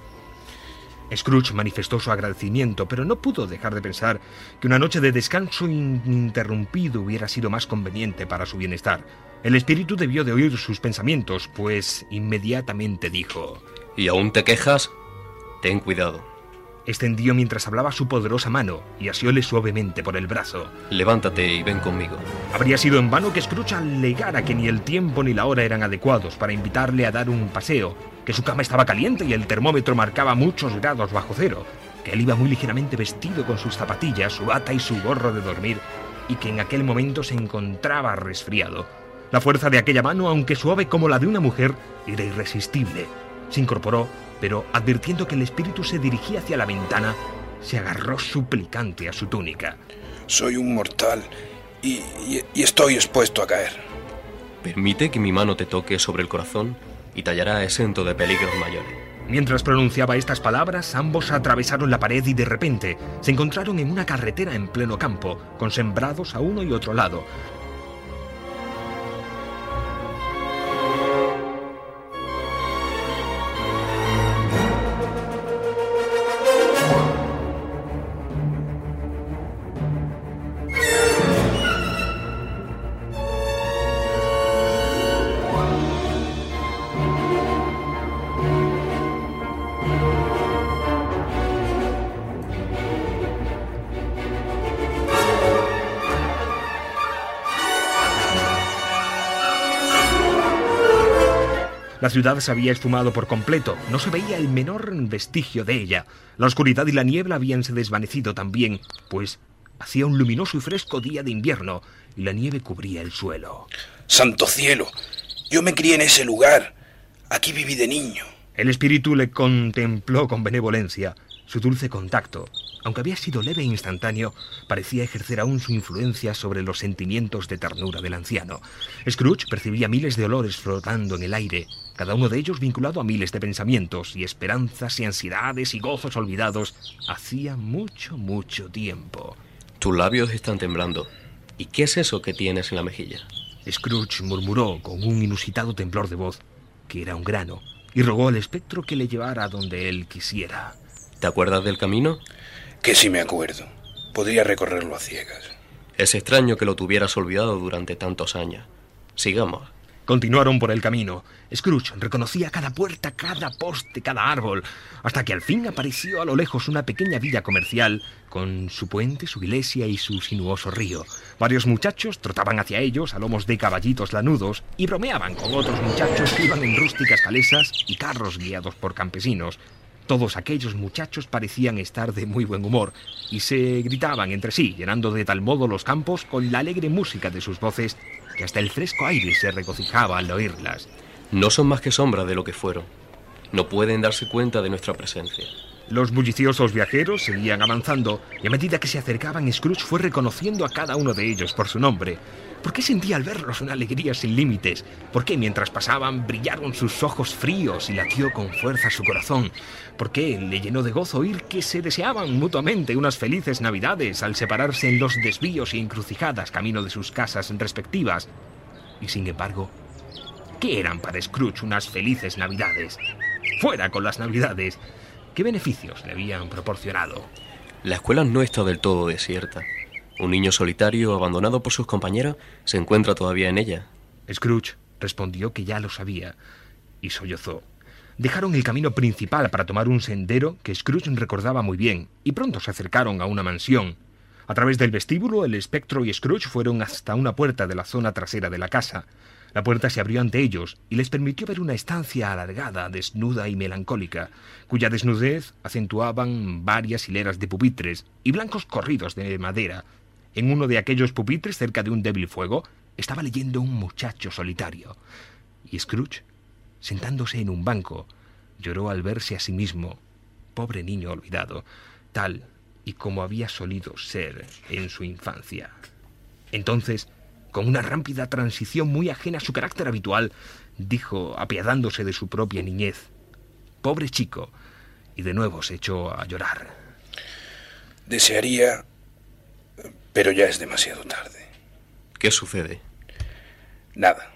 Scrooge manifestó su agradecimiento, pero no pudo dejar de pensar que una noche de descanso ininterrumpido hubiera sido más conveniente para su bienestar. El espíritu debió de oír sus pensamientos, pues inmediatamente dijo: ¿Y aún te quejas? Ten cuidado. Extendió mientras hablaba su poderosa mano y asióle suavemente por el brazo. Levántate y ven conmigo. Habría sido en vano que Scrooge alegara que ni el tiempo ni la hora eran adecuados para invitarle a dar un paseo, que su cama estaba caliente y el termómetro marcaba muchos grados bajo cero, que él iba muy ligeramente vestido con sus zapatillas, su bata y su gorro de dormir, y que en aquel momento se encontraba resfriado. La fuerza de aquella mano, aunque suave como la de una mujer, era irresistible. Se incorporó, pero advirtiendo que el espíritu se dirigía hacia la ventana, se agarró suplicante a su túnica. Soy un mortal y estoy expuesto a caer. Permite que mi mano te toque sobre el corazón y te hallará exento de peligros mayores. Mientras pronunciaba estas palabras, ambos atravesaron la pared y de repente se encontraron en una carretera en pleno campo, con sembrados a uno y otro lado. La ciudad se había esfumado por completo, no se veía el menor vestigio de ella. La oscuridad y la niebla habíanse desvanecido también, pues hacía un luminoso y fresco día de invierno y la nieve cubría el suelo. ¡Santo cielo! Yo me crié en ese lugar. Aquí viví de niño. El espíritu le contempló con benevolencia. Su dulce contacto, aunque había sido leve e instantáneo, parecía ejercer aún su influencia sobre los sentimientos de ternura del anciano. Scrooge percibía miles de olores flotando en el aire, cada uno de ellos vinculado a miles de pensamientos y esperanzas y ansiedades y gozos olvidados hacía mucho, mucho tiempo. Tus labios están temblando. ¿Y qué es eso que tienes en la mejilla? Scrooge murmuró con un inusitado temblor de voz que era un grano y rogó al espectro que le llevara a donde él quisiera. ¿Te acuerdas del camino? Que sí me acuerdo. Podría recorrerlo a ciegas. Es extraño que lo tuvieras olvidado durante tantos años. Sigamos. Continuaron por el camino. Scrooge reconocía cada puerta, cada poste, cada árbol, hasta que al fin apareció a lo lejos una pequeña villa comercial con su puente, su iglesia y su sinuoso río. Varios muchachos trotaban hacia ellos a lomos de caballitos lanudos y bromeaban con otros muchachos que iban en rústicas calesas y carros guiados por campesinos. Todos aquellos muchachos parecían estar de muy buen humor y se gritaban entre sí, llenando de tal modo los campos con la alegre música de sus voces que hasta el fresco aire se regocijaba al oírlas. No son más que sombras de lo que fueron. No pueden darse cuenta de nuestra presencia. Los bulliciosos viajeros seguían avanzando y a medida que se acercaban, Scrooge fue reconociendo a cada uno de ellos por su nombre. ¿Por qué sentía al verlos una alegría sin límites? ¿Por qué mientras pasaban brillaron sus ojos fríos y latió con fuerza su corazón? ¿Por qué le llenó de gozo oír que se deseaban mutuamente unas felices navidades al separarse en los desvíos y encrucijadas camino de sus casas respectivas? Y sin embargo, ¿qué eran para Scrooge unas felices navidades? ¡Fuera con las navidades! ¿Qué beneficios le habían proporcionado? La escuela no está del todo desierta. Un niño solitario, abandonado por sus compañeros, se encuentra todavía en ella. Scrooge respondió que ya lo sabía y sollozó. Dejaron el camino principal para tomar un sendero que Scrooge recordaba muy bien y pronto se acercaron a una mansión. A través del vestíbulo, el espectro y Scrooge fueron hasta una puerta de la zona trasera de la casa. La puerta se abrió ante ellos y les permitió ver una estancia alargada, desnuda y melancólica, cuya desnudez acentuaban varias hileras de pupitres y blancos corridos de madera. En uno de aquellos pupitres, cerca de un débil fuego, estaba leyendo un muchacho solitario. Y Scrooge, sentándose en un banco, lloró al verse a sí mismo, pobre niño olvidado, tal y como había solido ser en su infancia. Entonces, con una rápida transición muy ajena a su carácter habitual, dijo, apiadándose de su propia niñez: «Pobre chico», y de nuevo se echó a llorar. Desearía, pero ya es demasiado tarde. ¿Qué sucede? Nada.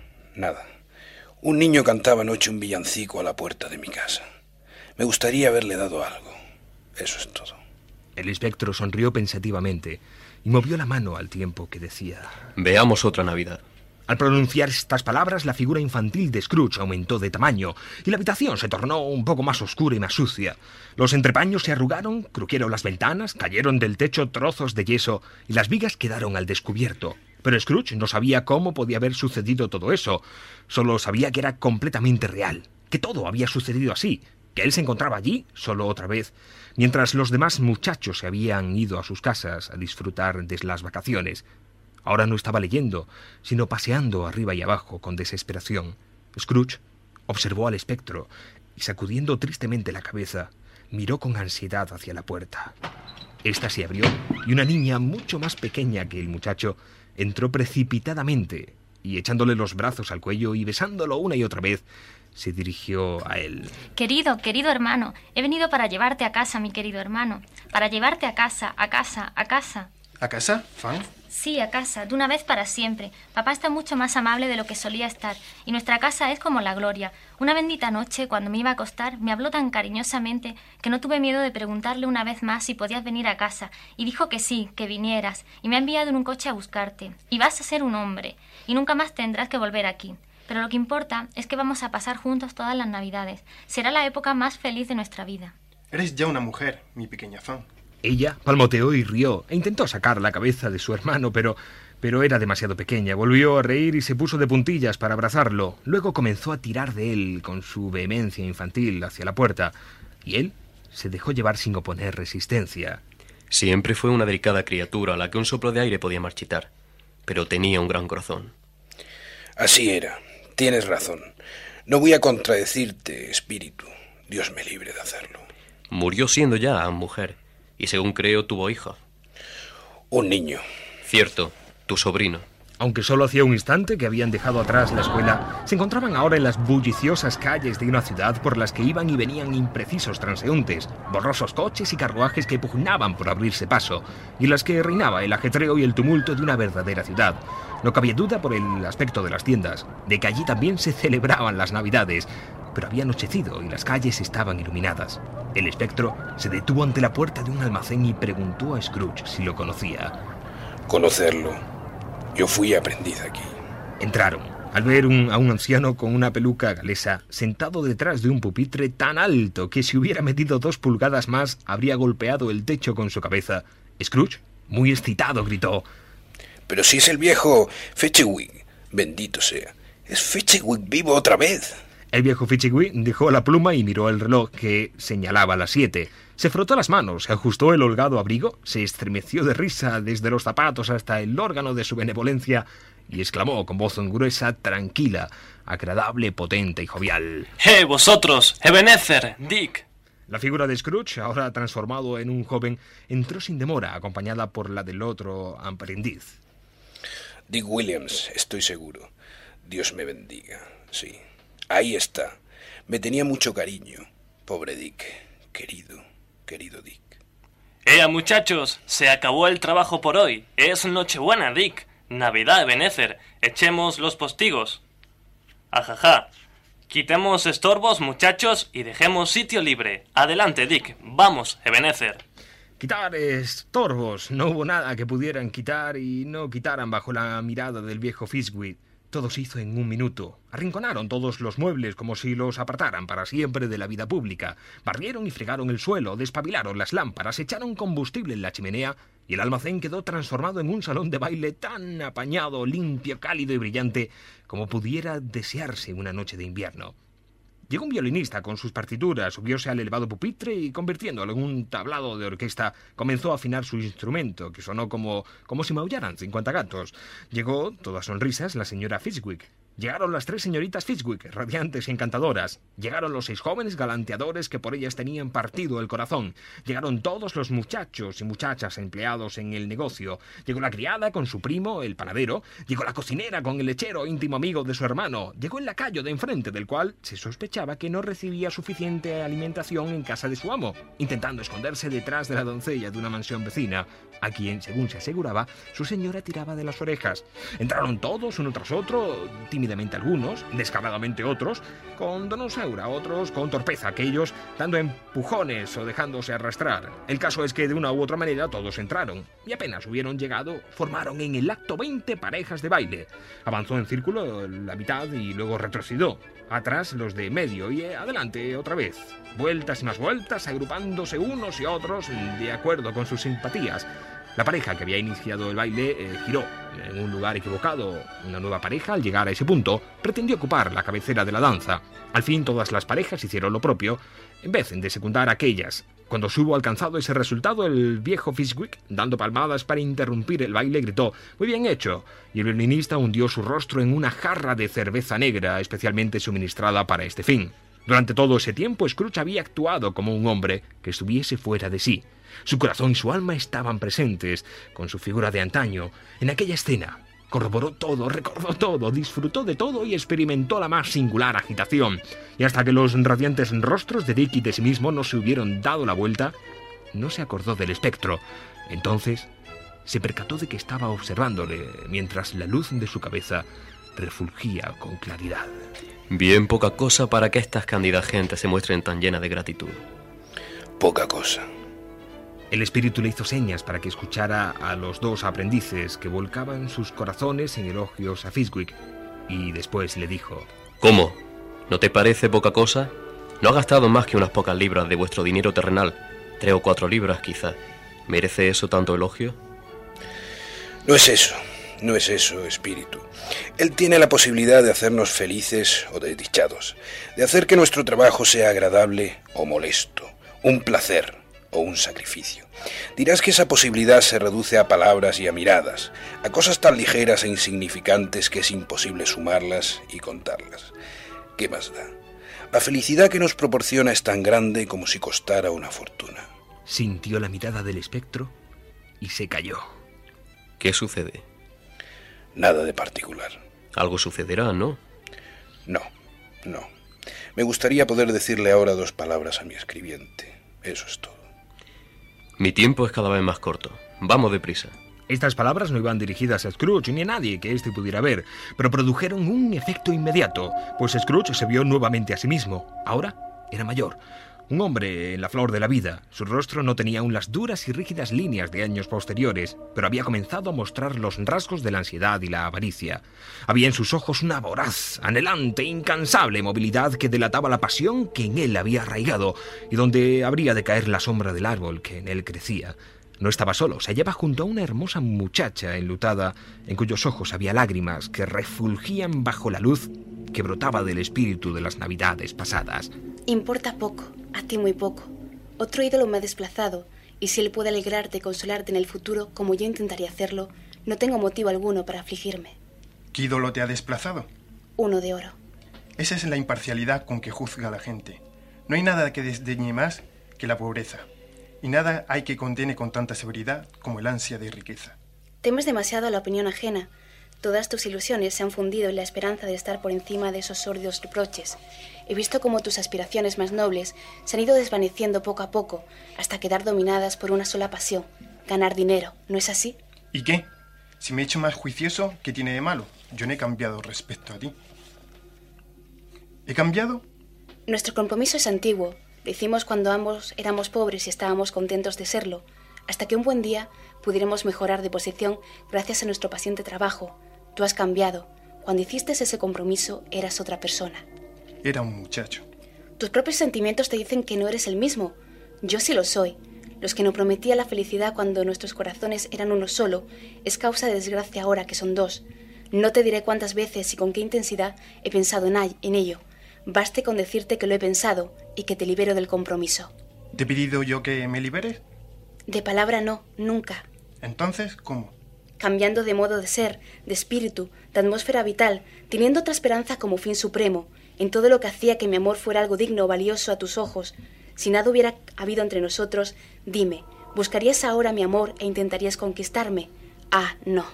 Un niño cantaba anoche un villancico a la puerta de mi casa. Me gustaría haberle dado algo. Eso es todo. El espectro sonrió pensativamente y movió la mano al tiempo que decía: Veamos otra Navidad. Al pronunciar estas palabras, la figura infantil de Scrooge aumentó de tamaño y la habitación se tornó un poco más oscura y más sucia. Los entrepaños se arrugaron, crujieron las ventanas, cayeron del techo trozos de yeso y las vigas quedaron al descubierto. Pero Scrooge no sabía cómo podía haber sucedido todo eso. Solo sabía que era completamente real, que todo había sucedido así, que él se encontraba allí, solo otra vez, mientras los demás muchachos se habían ido a sus casas a disfrutar de las vacaciones. Ahora no estaba leyendo, sino paseando arriba y abajo con desesperación. Scrooge observó al espectro y, sacudiendo tristemente la cabeza, miró con ansiedad hacia la puerta. Esta se abrió y una niña mucho más pequeña que el muchacho entró precipitadamente y, echándole los brazos al cuello y besándolo una y otra vez, se dirigió a él. Querido hermano, he venido para llevarte a casa, mi querido hermano. Para llevarte a casa, a casa, a casa. ¿A casa, Fan? Sí, a casa, de una vez para siempre. Papá está mucho más amable de lo que solía estar, y nuestra casa es como la gloria. Una bendita noche, cuando me iba a acostar, me habló tan cariñosamente que no tuve miedo de preguntarle una vez más si podías venir a casa, y dijo que sí, que vinieras, y me ha enviado en un coche a buscarte. Y vas a ser un hombre, y nunca más tendrás que volver aquí. Pero lo que importa es que vamos a pasar juntos todas las Navidades. Será la época más feliz de nuestra vida. Eres ya una mujer, mi pequeña Fan. Ella palmoteó y rió e intentó sacar la cabeza de su hermano, pero pero era demasiado pequeña. Volvió a reír y se puso de puntillas para abrazarlo. Luego comenzó a tirar de él con su vehemencia infantil hacia la puerta, y él se dejó llevar sin oponer resistencia. Siempre fue una delicada criatura a la que un soplo de aire podía marchitar, pero tenía un gran corazón. Así era. Tienes razón. No voy a contradecirte, espíritu. Dios me libre de hacerlo. Murió siendo ya mujer, y según creo tuvo hija. Un niño. Cierto, tu sobrino. Aunque solo hacía un instante que habían dejado atrás la escuela, se encontraban ahora en las bulliciosas calles de una ciudad por las que iban y venían imprecisos transeúntes, borrosos coches y carruajes que pugnaban por abrirse paso, y en las que reinaba el ajetreo y el tumulto de una verdadera ciudad. No cabía duda por el aspecto de las tiendas, de que allí también se celebraban las Navidades, pero había anochecido y las calles estaban iluminadas. El espectro se detuvo ante la puerta de un almacén y preguntó a Scrooge si lo conocía. Conocerlo. Yo fui aprendiz aquí. Entraron, al ver a un anciano con una peluca galesa sentado detrás de un pupitre tan alto que si hubiera metido 2 pulgadas más habría golpeado el techo con su cabeza. Scrooge, muy excitado, gritó: Pero si es el viejo Fetchewig, bendito sea. Es Fetchewig vivo otra vez. El viejo Fetchewig dejó la pluma y miró el reloj que señalaba las 7. Se frotó las manos, se ajustó el holgado abrigo, se estremeció de risa desde los zapatos hasta el órgano de su benevolencia y exclamó con voz gruesa, tranquila, agradable, potente y jovial: vosotros! ¡Ebenezer! ¡Dick! La figura de Scrooge, ahora transformado en un joven, entró sin demora, acompañada por la del otro aprendiz. Dick Williams, estoy seguro. Dios me bendiga. Sí, ahí está. Me tenía mucho cariño. Pobre Dick. Querido Dick. Muchachos, se acabó el trabajo por hoy. Es Nochebuena, Dick. Navidad, Ebenezer. Echemos los postigos. Ajaja. Quitemos estorbos, muchachos, y dejemos sitio libre. Adelante, Dick. Vamos, Ebenezer. Quitar estorbos. No hubo nada que pudieran quitar y no quitaran bajo la mirada del viejo Fezziwig. Todo se hizo en un minuto. Arrinconaron todos los muebles como si los apartaran para siempre de la vida pública. Barrieron y fregaron el suelo, despabilaron las lámparas, echaron combustible en la chimenea y el almacén quedó transformado en un salón de baile tan apañado, limpio, cálido y brillante como pudiera desearse una noche de invierno. Llegó un violinista con sus partituras, subióse al elevado pupitre y, convirtiéndolo en un tablado de orquesta, comenzó a afinar su instrumento, que sonó como si maullaran 50 gatos. Llegó, todas sonrisas, la señora Fezziwig. Llegaron las 3 señoritas Fezziwig, radiantes y encantadoras. Llegaron los 6 jóvenes galanteadores que por ellas tenían partido el corazón. Llegaron todos los muchachos y muchachas empleados en el negocio. Llegó la criada con su primo, el panadero. Llegó la cocinera con el lechero, íntimo amigo de su hermano. Llegó el lacayo de enfrente, del cual se sospechaba que no recibía suficiente alimentación en casa de su amo, intentando esconderse detrás de la doncella de una mansión vecina, a quien, según se aseguraba, su señora tiraba de las orejas. Entraron todos, uno tras otro, tímidamente algunos, descaradamente otros, con donosura, otros con torpeza, aquellos dando empujones o dejándose arrastrar. El caso es que de una u otra manera todos entraron, y apenas hubieron llegado, formaron en el acto 20 parejas de baile. Avanzó en círculo la mitad y luego retrocedió. Atrás los de medio y adelante otra vez. Vueltas y más vueltas, agrupándose unos y otros de acuerdo con sus simpatías. La pareja que había iniciado el baile giró en un lugar equivocado. Una nueva pareja, al llegar a ese punto, pretendió ocupar la cabecera de la danza. Al fin todas las parejas hicieron lo propio, en vez de secundar a aquellas. Cuando se hubo alcanzado ese resultado, el viejo Fezziwig, dando palmadas para interrumpir el baile, gritó: «¡Muy bien hecho!», y el violinista hundió su rostro en una jarra de cerveza negra especialmente suministrada para este fin. Durante todo ese tiempo, Scrooge había actuado como un hombre que estuviese fuera de sí. Su corazón y su alma estaban presentes, con su figura de antaño, en aquella escena. Corroboró todo, recordó todo, disfrutó de todo y experimentó la más singular agitación. Y hasta que los radiantes rostros de Dick y de sí mismo no se hubieron dado la vuelta, no se acordó del espectro. Entonces se percató de que estaba observándole, mientras la luz de su cabeza refulgía con claridad. Bien poca cosa para que estas cándidas gentes se muestren tan llenas de gratitud. Poca cosa. El espíritu le hizo señas para que escuchara a los 2 aprendices que volcaban sus corazones en elogios a Fezziwig, y después le dijo: ¿Cómo? ¿No te parece poca cosa? ¿No ha gastado más que unas pocas libras de vuestro dinero terrenal? 3 o 4 libras, quizá. ¿Merece eso tanto elogio? No es eso. no es eso, espíritu. Él tiene la posibilidad de hacernos felices o desdichados, de hacer que nuestro trabajo sea agradable o molesto, un placer o un sacrificio. Dirás que esa posibilidad se reduce a palabras y a miradas, a cosas tan ligeras e insignificantes que es imposible sumarlas y contarlas. ¿Qué más da? La felicidad que nos proporciona es tan grande como si costara una fortuna. Sintió la mirada del espectro y se calló. ¿Qué sucede? Nada de particular. Algo sucederá, ¿no? No. Me gustaría poder decirle ahora 2 palabras a mi escribiente. Eso es todo. Mi tiempo es cada vez más corto. Vamos deprisa. Estas palabras no iban dirigidas a Scrooge ni a nadie que éste pudiera ver, pero produjeron un efecto inmediato, pues Scrooge se vio nuevamente a sí mismo. Ahora era mayor, un hombre en la flor de la vida. Su rostro no tenía aún las duras y rígidas líneas de años posteriores, pero había comenzado a mostrar los rasgos de la ansiedad y la avaricia. Había en sus ojos una voraz, anhelante, incansable movilidad que delataba la pasión que en él había arraigado y donde habría de caer la sombra del árbol que en él crecía. No estaba solo, se hallaba junto a una hermosa muchacha enlutada, en cuyos ojos había lágrimas que refulgían bajo la luz que brotaba del espíritu de las navidades pasadas. Importa poco, a ti muy poco. Otro ídolo me ha desplazado, y si él puede alegrarte y consolarte en el futuro, como yo intentaría hacerlo, no tengo motivo alguno para afligirme. ¿Qué ídolo te ha desplazado? Uno de oro. Esa es la imparcialidad con que juzga la gente. No hay nada que desdeñe más que la pobreza. Y nada hay que condene con tanta severidad como el ansia de riqueza. Temes demasiado a la opinión ajena. Todas tus ilusiones se han fundido en la esperanza de estar por encima de esos sórdidos reproches. He visto cómo tus aspiraciones más nobles se han ido desvaneciendo poco a poco, hasta quedar dominadas por una sola pasión: ganar dinero. ¿No es así? ¿Y qué? Si me he hecho más juicioso, ¿qué tiene de malo? Yo no he cambiado respecto a ti. ¿He cambiado? Nuestro compromiso es antiguo. Lo hicimos cuando ambos éramos pobres y estábamos contentos de serlo, hasta que un buen día pudiéramos mejorar de posición gracias a nuestro paciente trabajo. Tú has cambiado. Cuando hiciste ese compromiso, eras otra persona. Era un muchacho. Tus propios sentimientos te dicen que no eres el mismo. Yo sí lo soy. Los que nos prometía la felicidad cuando nuestros corazones eran uno solo, es causa de desgracia ahora que son 2. No te diré cuántas veces y con qué intensidad he pensado en ello. Baste con decirte que lo he pensado y que te libero del compromiso. ¿Te he pedido yo que me liberes? De palabra no, nunca. Entonces, ¿cómo? Cambiando de modo de ser, de espíritu, de atmósfera vital, teniendo otra esperanza como fin supremo, en todo lo que hacía que mi amor fuera algo digno o valioso a tus ojos. Si nada hubiera habido entre nosotros, dime, ¿buscarías ahora mi amor e intentarías conquistarme? Ah, no.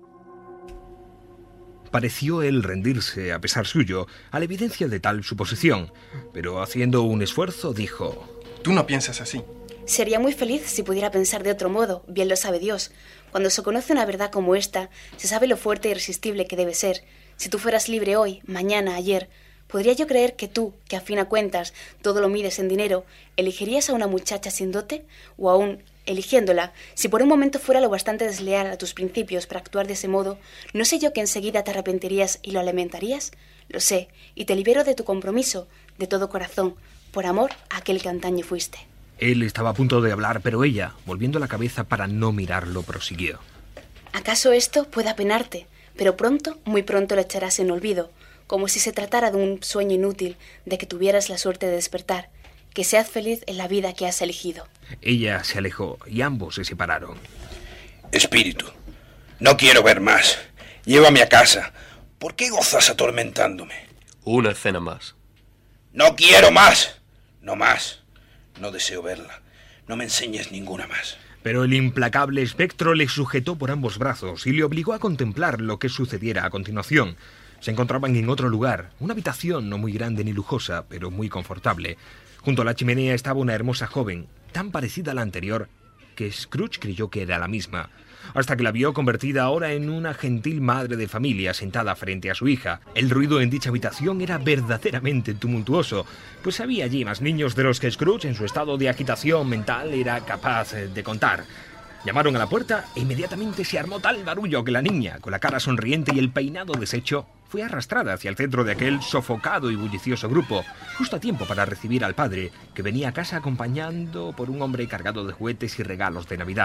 Pareció él rendirse, a pesar suyo, a la evidencia de tal suposición, pero haciendo un esfuerzo dijo: Tú no piensas así. Sería muy feliz si pudiera pensar de otro modo, bien lo sabe Dios. Cuando se conoce una verdad como esta, se sabe lo fuerte e irresistible que debe ser. Si tú fueras libre hoy, mañana, ayer, ¿podría yo creer que tú, que a fin a cuentas todo lo mides en dinero, elegirías a una muchacha sin dote? O aún, eligiéndola, si por un momento fuera lo bastante desleal a tus principios para actuar de ese modo, ¿no sé yo que enseguida te arrepentirías y lo lamentarías? Lo sé, y te libero de tu compromiso, de todo corazón, por amor a aquel que antaño fuiste. Él estaba a punto de hablar, pero ella, volviendo la cabeza para no mirarlo, prosiguió: ¿Acaso esto pueda penarte? Pero pronto, muy pronto lo echarás en olvido, como si se tratara de un sueño inútil, de que tuvieras la suerte de despertar. Que seas feliz en la vida que has elegido. Ella se alejó y ambos se separaron. Espíritu, no quiero ver más. Llévame a casa. ¿Por qué gozas atormentándome? Una escena más. No quiero más. No más. No deseo verla. No me enseñes ninguna más. Pero el implacable espectro le sujetó por ambos brazos y le obligó a contemplar lo que sucediera a continuación. Se encontraban en otro lugar, una habitación no muy grande ni lujosa, pero muy confortable. Junto a la chimenea estaba una hermosa joven, tan parecida a la anterior, que Scrooge creyó que era la misma, hasta que la vio convertida ahora en una gentil madre de familia sentada frente a su hija. El ruido en dicha habitación era verdaderamente tumultuoso, pues había allí más niños de los que Scrooge, en su estado de agitación mental, era capaz de contar. Llamaron a la puerta e inmediatamente se armó tal barullo que la niña, con la cara sonriente y el peinado deshecho, fue arrastrada hacia el centro de aquel sofocado y bullicioso grupo, justo a tiempo para recibir al padre, que venía a casa acompañado por un hombre cargado de juguetes y regalos de Navidad.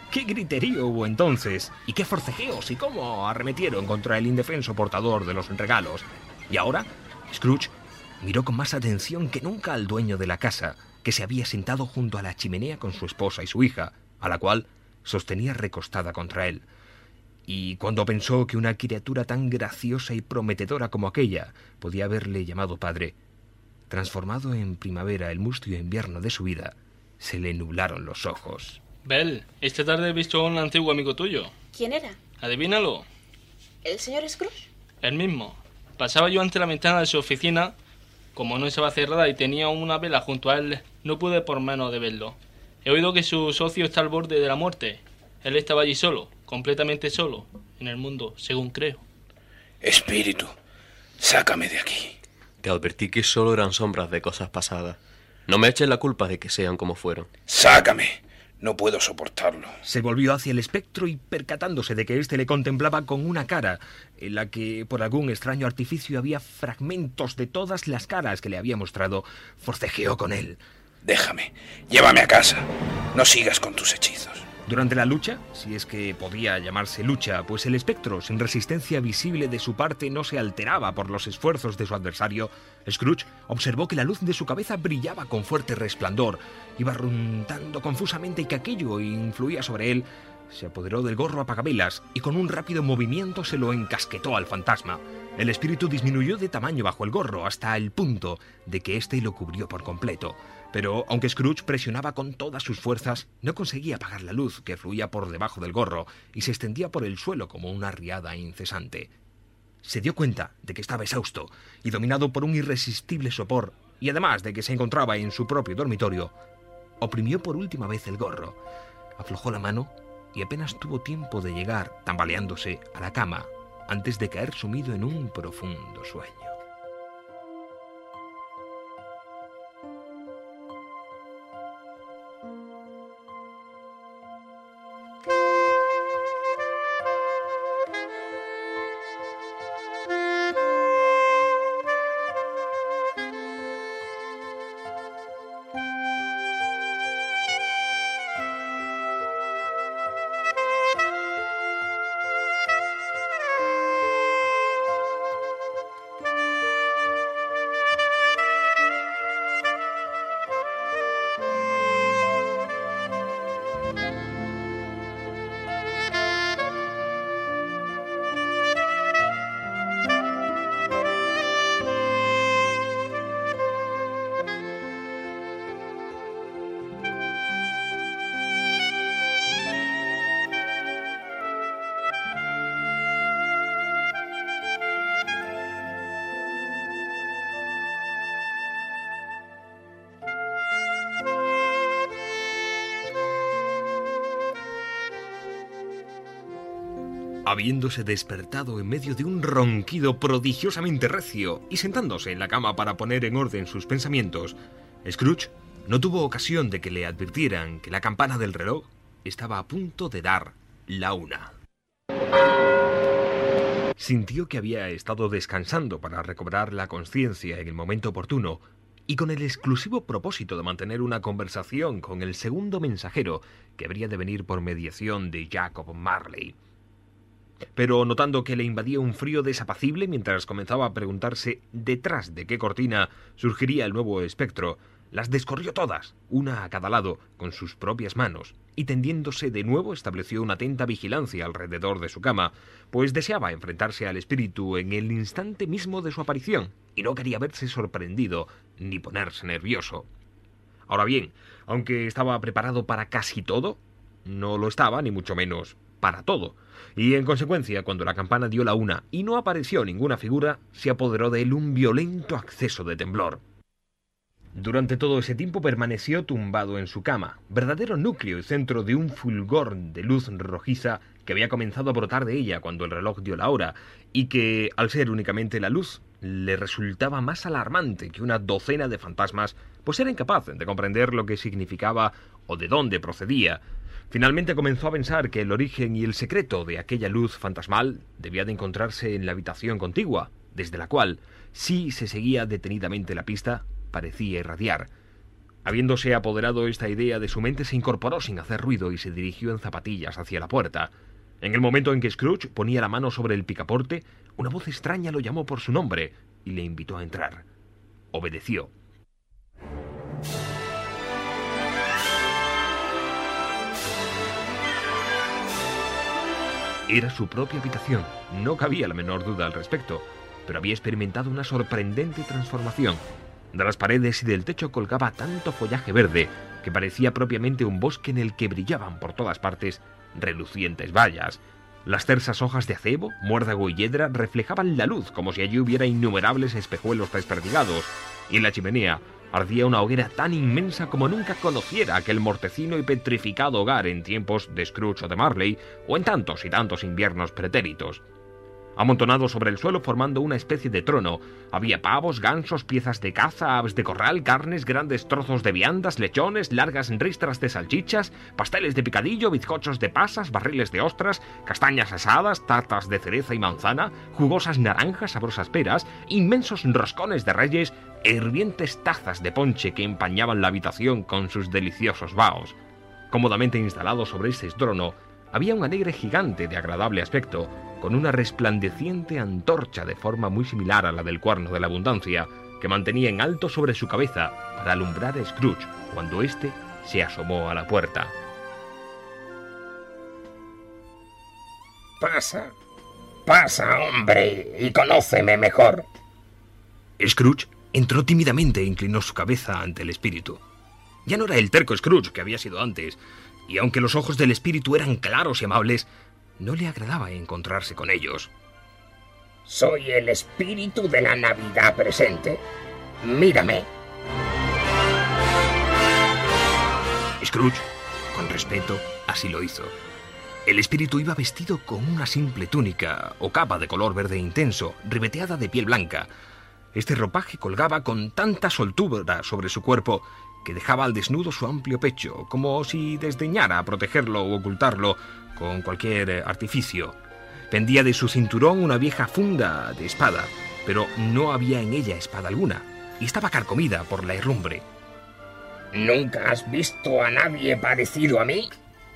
¡Qué griterío hubo entonces! ¡Y qué forcejeos! ¡Y cómo arremetieron contra el indefenso portador de los regalos! Y ahora, Scrooge miró con más atención que nunca al dueño de la casa, que se había sentado junto a la chimenea con su esposa y su hija, a la cual sostenía recostada contra él. Y cuando pensó que una criatura tan graciosa y prometedora como aquella podía haberle llamado padre, transformado en primavera el mustio invierno de su vida, se le nublaron los ojos. Bell, esta tarde he visto a un antiguo amigo tuyo. ¿Quién era? Adivínalo. ¿El señor Scrooge? El mismo. Pasaba yo ante la ventana de su oficina. Como no estaba cerrada y tenía una vela junto a él, no pude por menos de verlo. He oído que su socio está al borde de la muerte. Él estaba allí solo, completamente solo, en el mundo, según creo. Espíritu, sácame de aquí. Te advertí que solo eran sombras de cosas pasadas. No me eches la culpa de que sean como fueron. ¡Sácame! No puedo soportarlo. Se volvió hacia el espectro y, percatándose de que éste le contemplaba con una cara, en la que por algún extraño artificio había fragmentos de todas las caras que le había mostrado, forcejeó con él. Déjame, llévame a casa. No sigas con tus hechizos. Durante la lucha, si es que podía llamarse lucha, pues el espectro, sin resistencia visible de su parte, no se alteraba por los esfuerzos de su adversario, Scrooge observó que la luz de su cabeza brillaba con fuerte resplandor, iba rondando confusamente y que aquello influía sobre él. Se apoderó del gorro apagavelas y con un rápido movimiento se lo encasquetó al fantasma. El espíritu disminuyó de tamaño bajo el gorro hasta el punto de que éste lo cubrió por completo. Pero, aunque Scrooge presionaba con todas sus fuerzas, no conseguía apagar la luz que fluía por debajo del gorro y se extendía por el suelo como una riada incesante. Se dio cuenta de que estaba exhausto y dominado por un irresistible sopor, y además de que se encontraba en su propio dormitorio, oprimió por última vez el gorro, aflojó la mano y apenas tuvo tiempo de llegar, tambaleándose, a la cama antes de caer sumido en un profundo sueño. Habiéndose despertado en medio de un ronquido prodigiosamente recio y sentándose en la cama para poner en orden sus pensamientos, Scrooge no tuvo ocasión de que le advirtieran que la campana del reloj estaba a punto de dar la 1. Sintió que había estado descansando para recobrar la conciencia en el momento oportuno y con el exclusivo propósito de mantener una conversación con el segundo mensajero que habría de venir por mediación de Jacob Marley. Pero notando que le invadía un frío desapacible mientras comenzaba a preguntarse detrás de qué cortina surgiría el nuevo espectro, las descorrió todas, una a cada lado, con sus propias manos, y tendiéndose de nuevo estableció una atenta vigilancia alrededor de su cama, pues deseaba enfrentarse al espíritu en el instante mismo de su aparición, y no quería verse sorprendido ni ponerse nervioso. Ahora bien, aunque estaba preparado para casi todo, no lo estaba, ni mucho menos, para todo, y en consecuencia, cuando la campana dio la 1 y no apareció ninguna figura, se apoderó de él un violento acceso de temblor. Durante todo ese tiempo permaneció tumbado en su cama, verdadero núcleo y centro de un fulgor de luz rojiza que había comenzado a brotar de ella cuando el reloj dio la hora, y que, al ser únicamente la luz, le resultaba más alarmante que una docena de fantasmas, pues era incapaz de comprender lo que significaba o de dónde procedía. Finalmente comenzó a pensar que el origen y el secreto de aquella luz fantasmal debía de encontrarse en la habitación contigua, desde la cual, si se seguía detenidamente la pista, parecía irradiar. Habiéndose apoderado esta idea de su mente, se incorporó sin hacer ruido y se dirigió en zapatillas hacia la puerta. En el momento en que Scrooge ponía la mano sobre el picaporte, una voz extraña lo llamó por su nombre y le invitó a entrar. Obedeció. Era su propia habitación, no cabía la menor duda al respecto, pero había experimentado una sorprendente transformación. De las paredes y del techo colgaba tanto follaje verde que parecía propiamente un bosque en el que brillaban por todas partes relucientes bayas. Las tersas hojas de acebo, muérdago y hiedra reflejaban la luz como si allí hubiera innumerables espejuelos desperdigados, y en la chimenea ardía una hoguera tan inmensa como nunca conociera aquel mortecino y petrificado hogar en tiempos de Scrooge o de Marley, o en tantos y tantos inviernos pretéritos. Amontonados sobre el suelo formando una especie de trono, había pavos, gansos, piezas de caza, aves de corral, carnes, grandes trozos de viandas, lechones, largas ristras de salchichas, pasteles de picadillo, bizcochos de pasas, barriles de ostras, castañas asadas, tartas de cereza y manzana, jugosas naranjas, sabrosas peras, inmensos roscones de reyes e hirvientes tazas de ponche que empañaban la habitación con sus deliciosos vaos. Cómodamente instalado sobre este trono, había un alegre gigante de agradable aspecto, con una resplandeciente antorcha de forma muy similar a la del cuerno de la abundancia, que mantenía en alto sobre su cabeza para alumbrar a Scrooge cuando éste se asomó a la puerta. Pasa, pasa, hombre, y conóceme mejor. Scrooge entró tímidamente e inclinó su cabeza ante el espíritu. Ya no era el terco Scrooge que había sido antes, y aunque los ojos del espíritu eran claros y amables, no le agradaba encontrarse con ellos. Soy el espíritu de la Navidad presente. Mírame. Scrooge, con respeto, así lo hizo. El espíritu iba vestido con una simple túnica o capa de color verde intenso, ribeteada de piel blanca. Este ropaje colgaba con tanta soltura sobre su cuerpo que dejaba al desnudo su amplio pecho, como si desdeñara protegerlo u ocultarlo con cualquier artificio. Pendía de su cinturón una vieja funda de espada, pero no había en ella espada alguna, y estaba carcomida por la herrumbre. ¿Nunca has visto a nadie parecido a mí?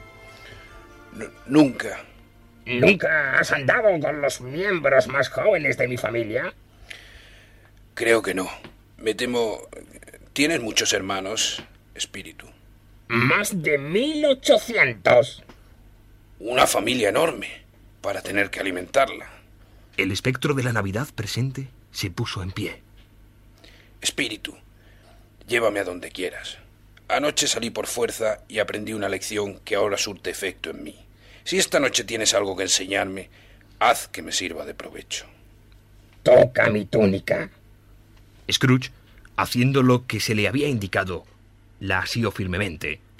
Nunca. ¿Nunca has andado con los miembros más jóvenes de mi familia? Creo que no. Me temo... ¿Tienes muchos hermanos, espíritu? Más de 1800. Una familia enorme, para tener que alimentarla. El espectro de la Navidad presente se puso en pie. Espíritu, llévame a donde quieras. Anoche salí por fuerza y aprendí una lección que ahora surte efecto en mí. Si esta noche tienes algo que enseñarme, haz que me sirva de provecho. Toca mi túnica. Scrooge, haciendo lo que se le había indicado, la asió firmemente.